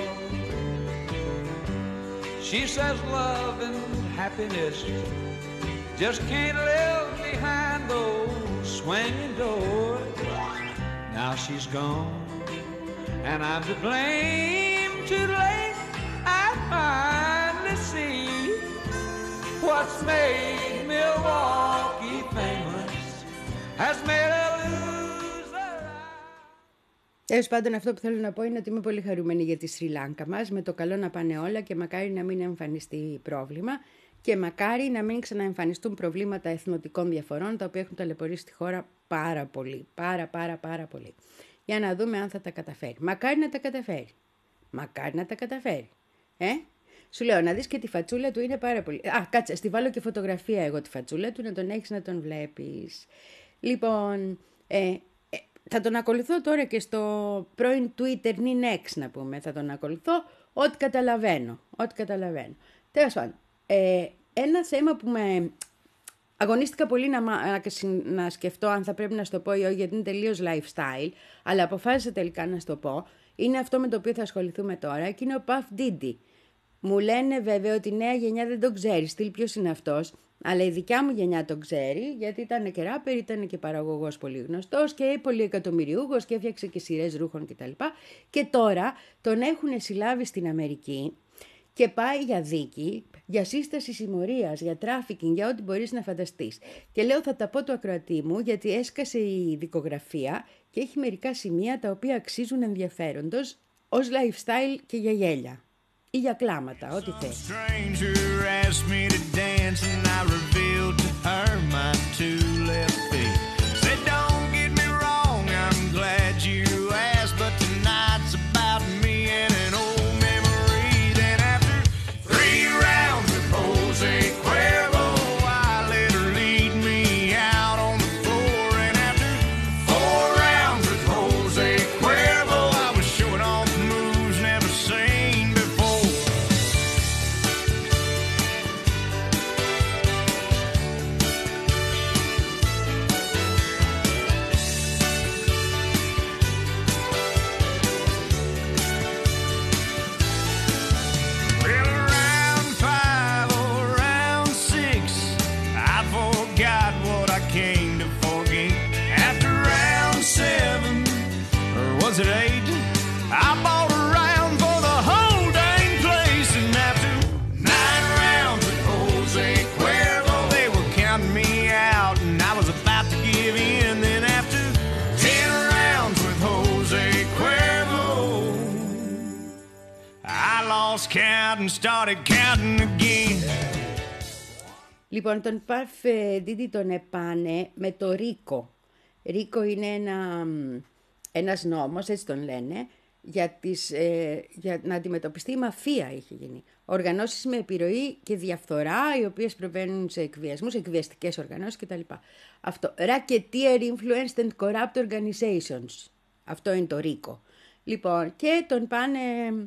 She says love and happiness just can't live behind those swinging doors. Now she's gone and I'm to blame. Too late, I finally see what's made Milwaukee famous has made a loser. Τέλος πάντων, αυτό που θέλω να πω είναι ότι είμαι πολύ χαρούμενη για τη Σρι Λάνκα μας, με το καλό να πάνε όλα και μακάρι να μην εμφανιστεί πρόβλημα και μακάρι να μην ξαναεμφανιστούν προβλήματα εθνοτικών διαφορών, τα οποία έχουν ταλαιπωρήσει τη χώρα πάρα πολύ, πάρα πάρα πάρα πολύ. Για να δούμε αν θα τα καταφέρει. Μακάρι να τα καταφέρει. Μακάρι να τα καταφέρει. Ε? Σου λέω να δεις και τη φατσούλα του, είναι πάρα πολύ... Α, κάτσε, στη βάλω και φωτογραφία εγώ τη φατσούλα του, να τον έχεις να τον βλέπεις. Λοιπόν, ε, ε, θα τον ακολουθώ τώρα και στο πρώην Twitter Ninex, να πούμε. Θα τον ακολουθώ ό,τι καταλαβαίνω. Ό,τι καταλαβαίνω. Τέλος πάντων, ε, ένα θέμα που με αγωνίστηκα πολύ να, να, να σκεφτώ αν θα πρέπει να στο πω ή όχι, γιατί είναι τελείως lifestyle, αλλά αποφάσισα τελικά να στο πω, είναι αυτό με το οποίο θα ασχοληθούμε τώρα και είναι ο Puff Diddy. Μου λένε βέβαια ότι η νέα γενιά δεν τον ξέρει, στυλ ποιος είναι αυτός, αλλά η δικιά μου γενιά τον ξέρει, γιατί ήταν και ράπερ, ήταν και παραγωγός πολύ γνωστός και πολύ εκατομμυριούχος και έφτιαξε και σειρές ρούχων κτλ. Και τώρα τον έχουν συλλάβει στην Αμερική και πάει για δίκη, για σύσταση συμμορίας, για τράφικινγκ, για ό,τι μπορείς να φανταστείς. Και λέω θα τα πω του ακροατή μου, γιατί έσκασε η δικογραφία και έχει μερικά σημεία τα οποία αξίζουν ενδιαφέροντος ως lifestyle και για γέλια. Ή για κλάματα, ό,τι θες. Λοιπόν, τον Puff Diddy τον επάνε με το Ρίκο. Ρίκο είναι ένα, ένας νόμος, έτσι τον λένε, για, τις, ε, για να αντιμετωπιστεί η μαφία, είχε γίνει. Οργανώσεις με επιρροή και διαφθορά, οι οποίες προβαίνουν σε εκβιασμούς, εκβιαστικές οργανώσεις κτλ. Αυτό. Racketeer Influenced and Corrupt Organizations. Αυτό είναι το Ρίκο. Λοιπόν, και τον πάνε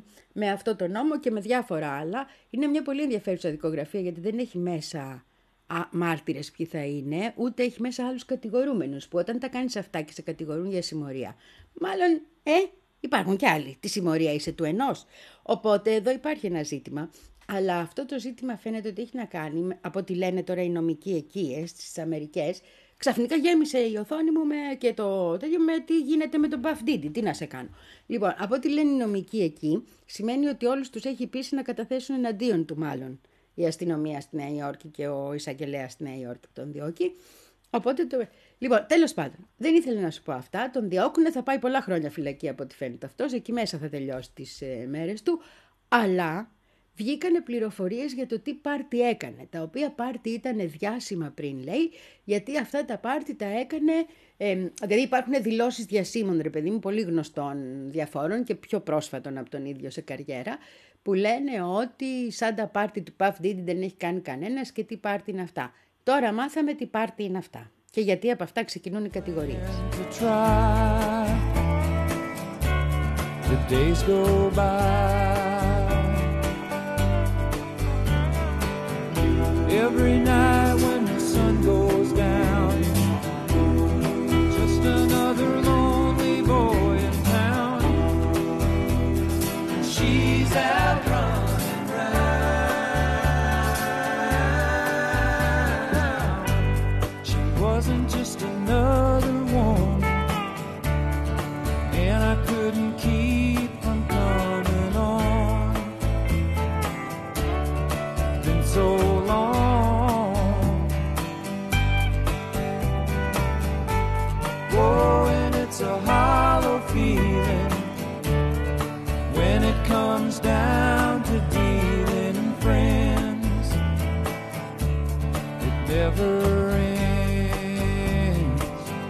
με αυτό το νόμο και με διάφορα άλλα. Είναι μια πολύ ενδιαφέρουσα δικογραφία, γιατί δεν έχει μέσα α, μάρτυρες ποιοι θα είναι, ούτε έχει μέσα άλλους κατηγορούμενους, που όταν τα κάνεις αυτά και σε κατηγορούν για συμμορία, μάλλον, ε, υπάρχουν κι άλλοι. Τη συμμορία είσαι του ενός. Οπότε εδώ υπάρχει ένα ζήτημα. Αλλά αυτό το ζήτημα φαίνεται ότι έχει να κάνει, από ό,τι λένε τώρα οι νομικοί εκεί, στις Αμερικές, Ξαφνικά γέμισε η οθόνη μου με, και το τέτοιο με τι γίνεται με τον Puff Diddy. Τι να σε κάνω. Λοιπόν, από ό,τι λένε οι νομικοί εκεί, σημαίνει ότι όλους τους έχει πείσει να καταθέσουν εναντίον του, μάλλον η αστυνομία στη Νέα Υόρκη και ο εισαγγελέας στη Νέα Υόρκη που τον διώκει. Οπότε το... Λοιπόν, τέλος πάντων, δεν ήθελα να σου πω αυτά. Τον διώκουνε, θα πάει πολλά χρόνια φυλακή από ό,τι φαίνεται αυτός. Εκεί μέσα θα τελειώσει τις ε, μέρες του. Αλλά βγήκανε πληροφορίες για το τι πάρτι έκανε. Τα οποία πάρτι ήταν διάσημα πριν, λέει, γιατί αυτά τα πάρτι τα έκανε. Ε, δηλαδή υπάρχουν δηλώσεις διασύμων, ρε παιδί μου, πολύ γνωστών διαφόρων και πιο πρόσφατων από τον ίδιο σε καριέρα, που λένε ότι σαν τα πάρτι του Puff Diddy δεν έχει κάνει κανένας και τι πάρτι είναι αυτά. Τώρα μάθαμε τι πάρτι είναι αυτά και γιατί από αυτά ξεκινούν οι κατηγορίες. Every night when the sun goes down, just another lonely boy in town. She's out running round. She wasn't just another woman, and I couldn't keep from coming on. Been so long. It's a hollow feeling when it comes down to dealing in friends. It never ends.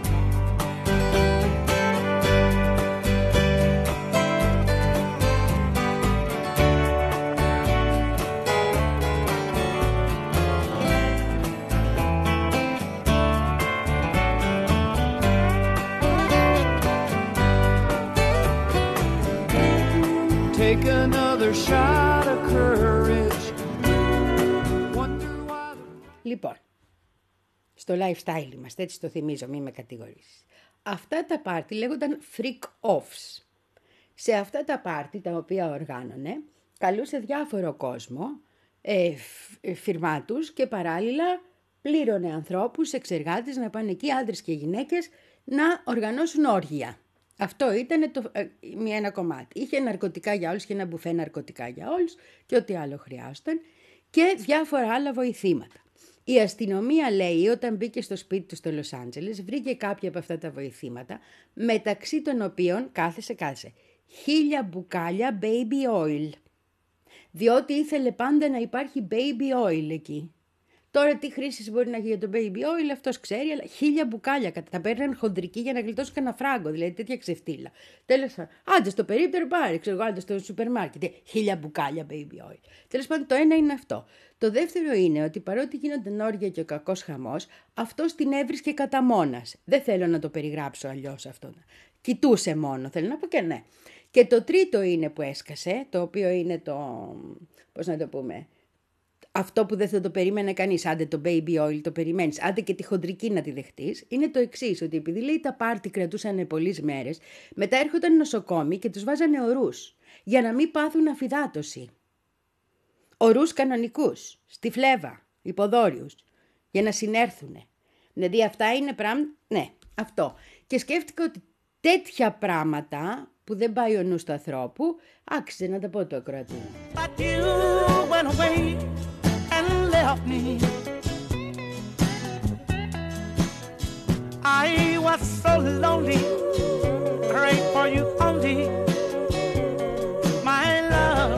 Take another shot of courage. Wonder why... Λοιπόν, στο lifestyle είμαστε, έτσι το θυμίζω, μη με κατηγορήσεις. Αυτά τα πάρτι λέγονταν freak-offs. Σε αυτά τα πάρτι τα οποία οργάνωνε, καλούσε διάφορο κόσμο, ε, φιρμά τους και παράλληλα πλήρωνε ανθρώπους, εξεργάτες να πάνε εκεί, άντρες και γυναίκες, να οργανώσουν όργια. Αυτό ήταν το, ε, ένα κομμάτι. Είχε ναρκωτικά για όλους και ένα μπουφέ ναρκωτικά για όλους και ό,τι άλλο χρειάζονταν και διάφορα άλλα βοηθήματα. Η αστυνομία λέει όταν μπήκε στο σπίτι του στο Λος Άντζελες βρήκε κάποια από αυτά τα βοηθήματα, μεταξύ των οποίων κάθεσε κάθεσε χίλια μπουκάλια baby oil, διότι ήθελε πάντα να υπάρχει baby oil εκεί. Τώρα τι χρήσεις μπορεί να έχει για το baby oil, αυτός ξέρει, αλλά χίλια μπουκάλια τα παίρναν χοντρική για να γλιτώσουν κανένα φράγκο, δηλαδή τέτοια ξεφτύλα. Τέλος πάντων, άντε στο περίπτερο πάρει, ξέρω εγώ, άντε στο σούπερ μάρκετ, χίλια μπουκάλια baby oil. Τέλος πάντων, το ένα είναι αυτό. Το δεύτερο είναι ότι παρότι γίνονταν όργια και ο κακός χαμός, αυτός την έβρισκε κατά μόνας. Δεν θέλω να το περιγράψω αλλιώς αυτό. Κοιτούσε μόνο, θέλω να πω και ναι. Και το τρίτο είναι που έσκασε, το οποίο είναι το, πώς να το πούμε, αυτό που δεν θα το περίμενε κανείς, άντε το baby oil το περιμένεις, άντε και τη χοντρική να τη δεχτείς, είναι το εξής, ότι επειδή λέει τα πάρτι κρατούσαν πολλές μέρες, μετά έρχονταν νοσοκόμοι και τους βάζανε ορούς, για να μην πάθουν αφυδάτωση. Ορούς κανονικούς, στη φλέβα, υποδόριους, για να συνέρθουνε. Δηλαδή αυτά είναι πράγματα, ναι, αυτό. Και σκέφτηκα ότι τέτοια πράγματα που δεν πάει ο νους του ανθρώπου, άξιζε να τα πω το ακροατή. But you went away and left me. I was so lonely, prayed for you only, my love.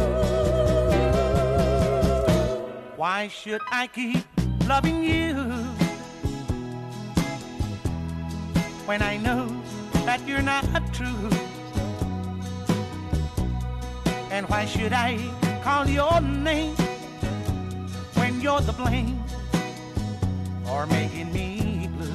Why should I keep loving you when I know that you're not true? And why should I call your name when you're the blame or making me blue?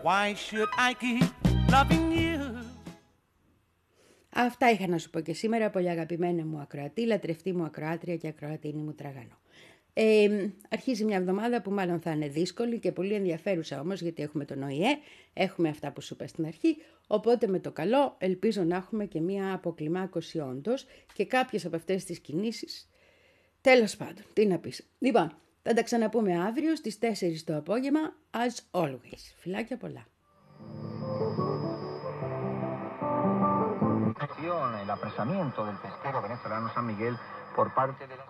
Why should I keep loving you? Αυτά είχα να σου πω και σήμερα, πολύ αγαπημένα μου ακροατή, λατρευτή μου ακροάτρια και ακροατίνη μου τραγανό. Ε, αρχίζει μια εβδομάδα που μάλλον θα είναι δύσκολη και πολύ ενδιαφέρουσα όμως, γιατί έχουμε τον ΟΗΕ, έχουμε αυτά που σου είπα στην αρχή, οπότε με το καλό ελπίζω να έχουμε και μια αποκλιμάκωση όντως και κάποιες από αυτές τις κινήσεις. Τέλος πάντων, τι να πεις. Λοιπόν, θα τα ξαναπούμε αύριο στις τέσσερις το απόγευμα, as always. Φιλάκια πολλά. El apresamiento del pesquero venezolano San Miguel por parte de la...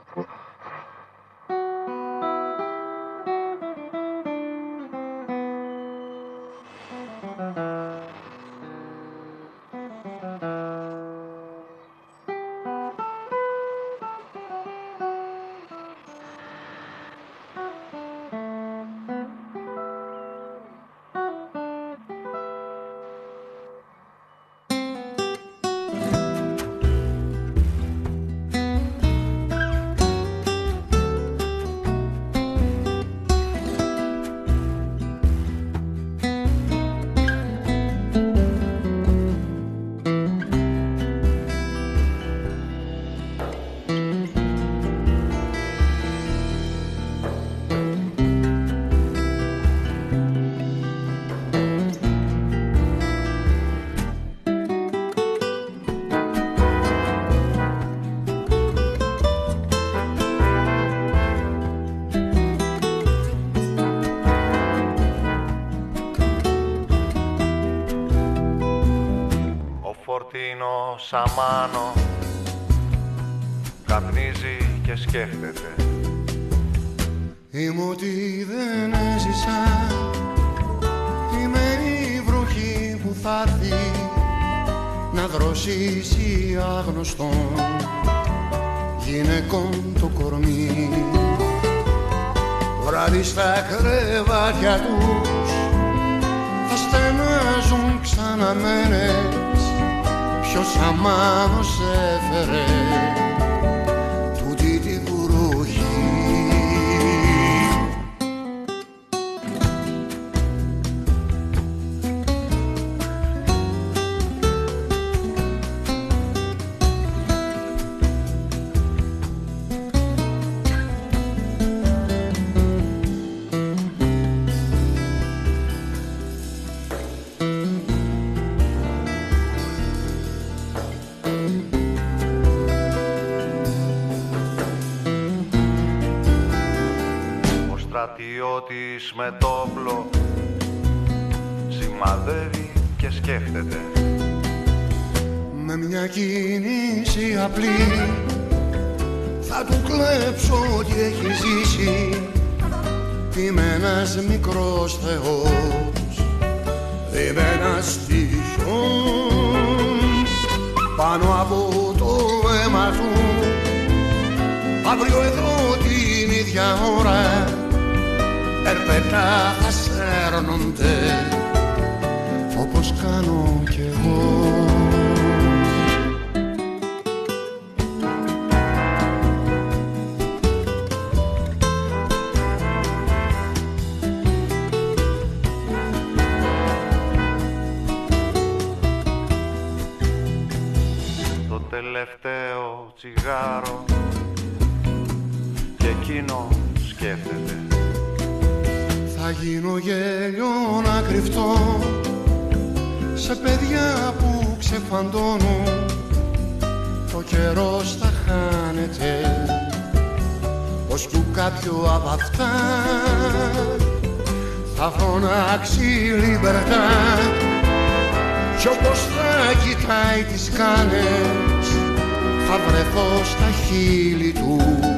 Σαμάνο καπνίζει και σκέφτεται. Είμαι ότι δεν έζησα, είμαι η βροχή που θα έρθει να δροσίσει άγνωστον γυναικών το κορμί. Βράδυ στα κρεβάτια τους θα στενάζουν ξαναμένες. Ποιος αμάνος έφερε τούτη τη βροχή. Στρατιώτης με το όπλο σημαδεύει και σκέφτεται. Με μια κίνηση απλή θα του κλέψω ό,τι έχει ζήσει. Είμαι ένας μικρός θεός, είμαι ένας τυχιός. Πάνω από το αίμα του αύριο εδώ την ίδια ώρα ερπετά θα σέρνονται όπως κάνω κι εγώ. Το τελευταίο τσιγάρο και εκείνο σκέφτεται. Θα γίνω γέλιο να κρυφτώ σε παιδιά που ξεφαντώνουν. Το καιρός θα χάνεται ως του κάποιο από αυτά θα φωνάξει λιμπερτά. Κι όπως θα κοιτάει τις κάνες θα βρεθώ στα χείλη του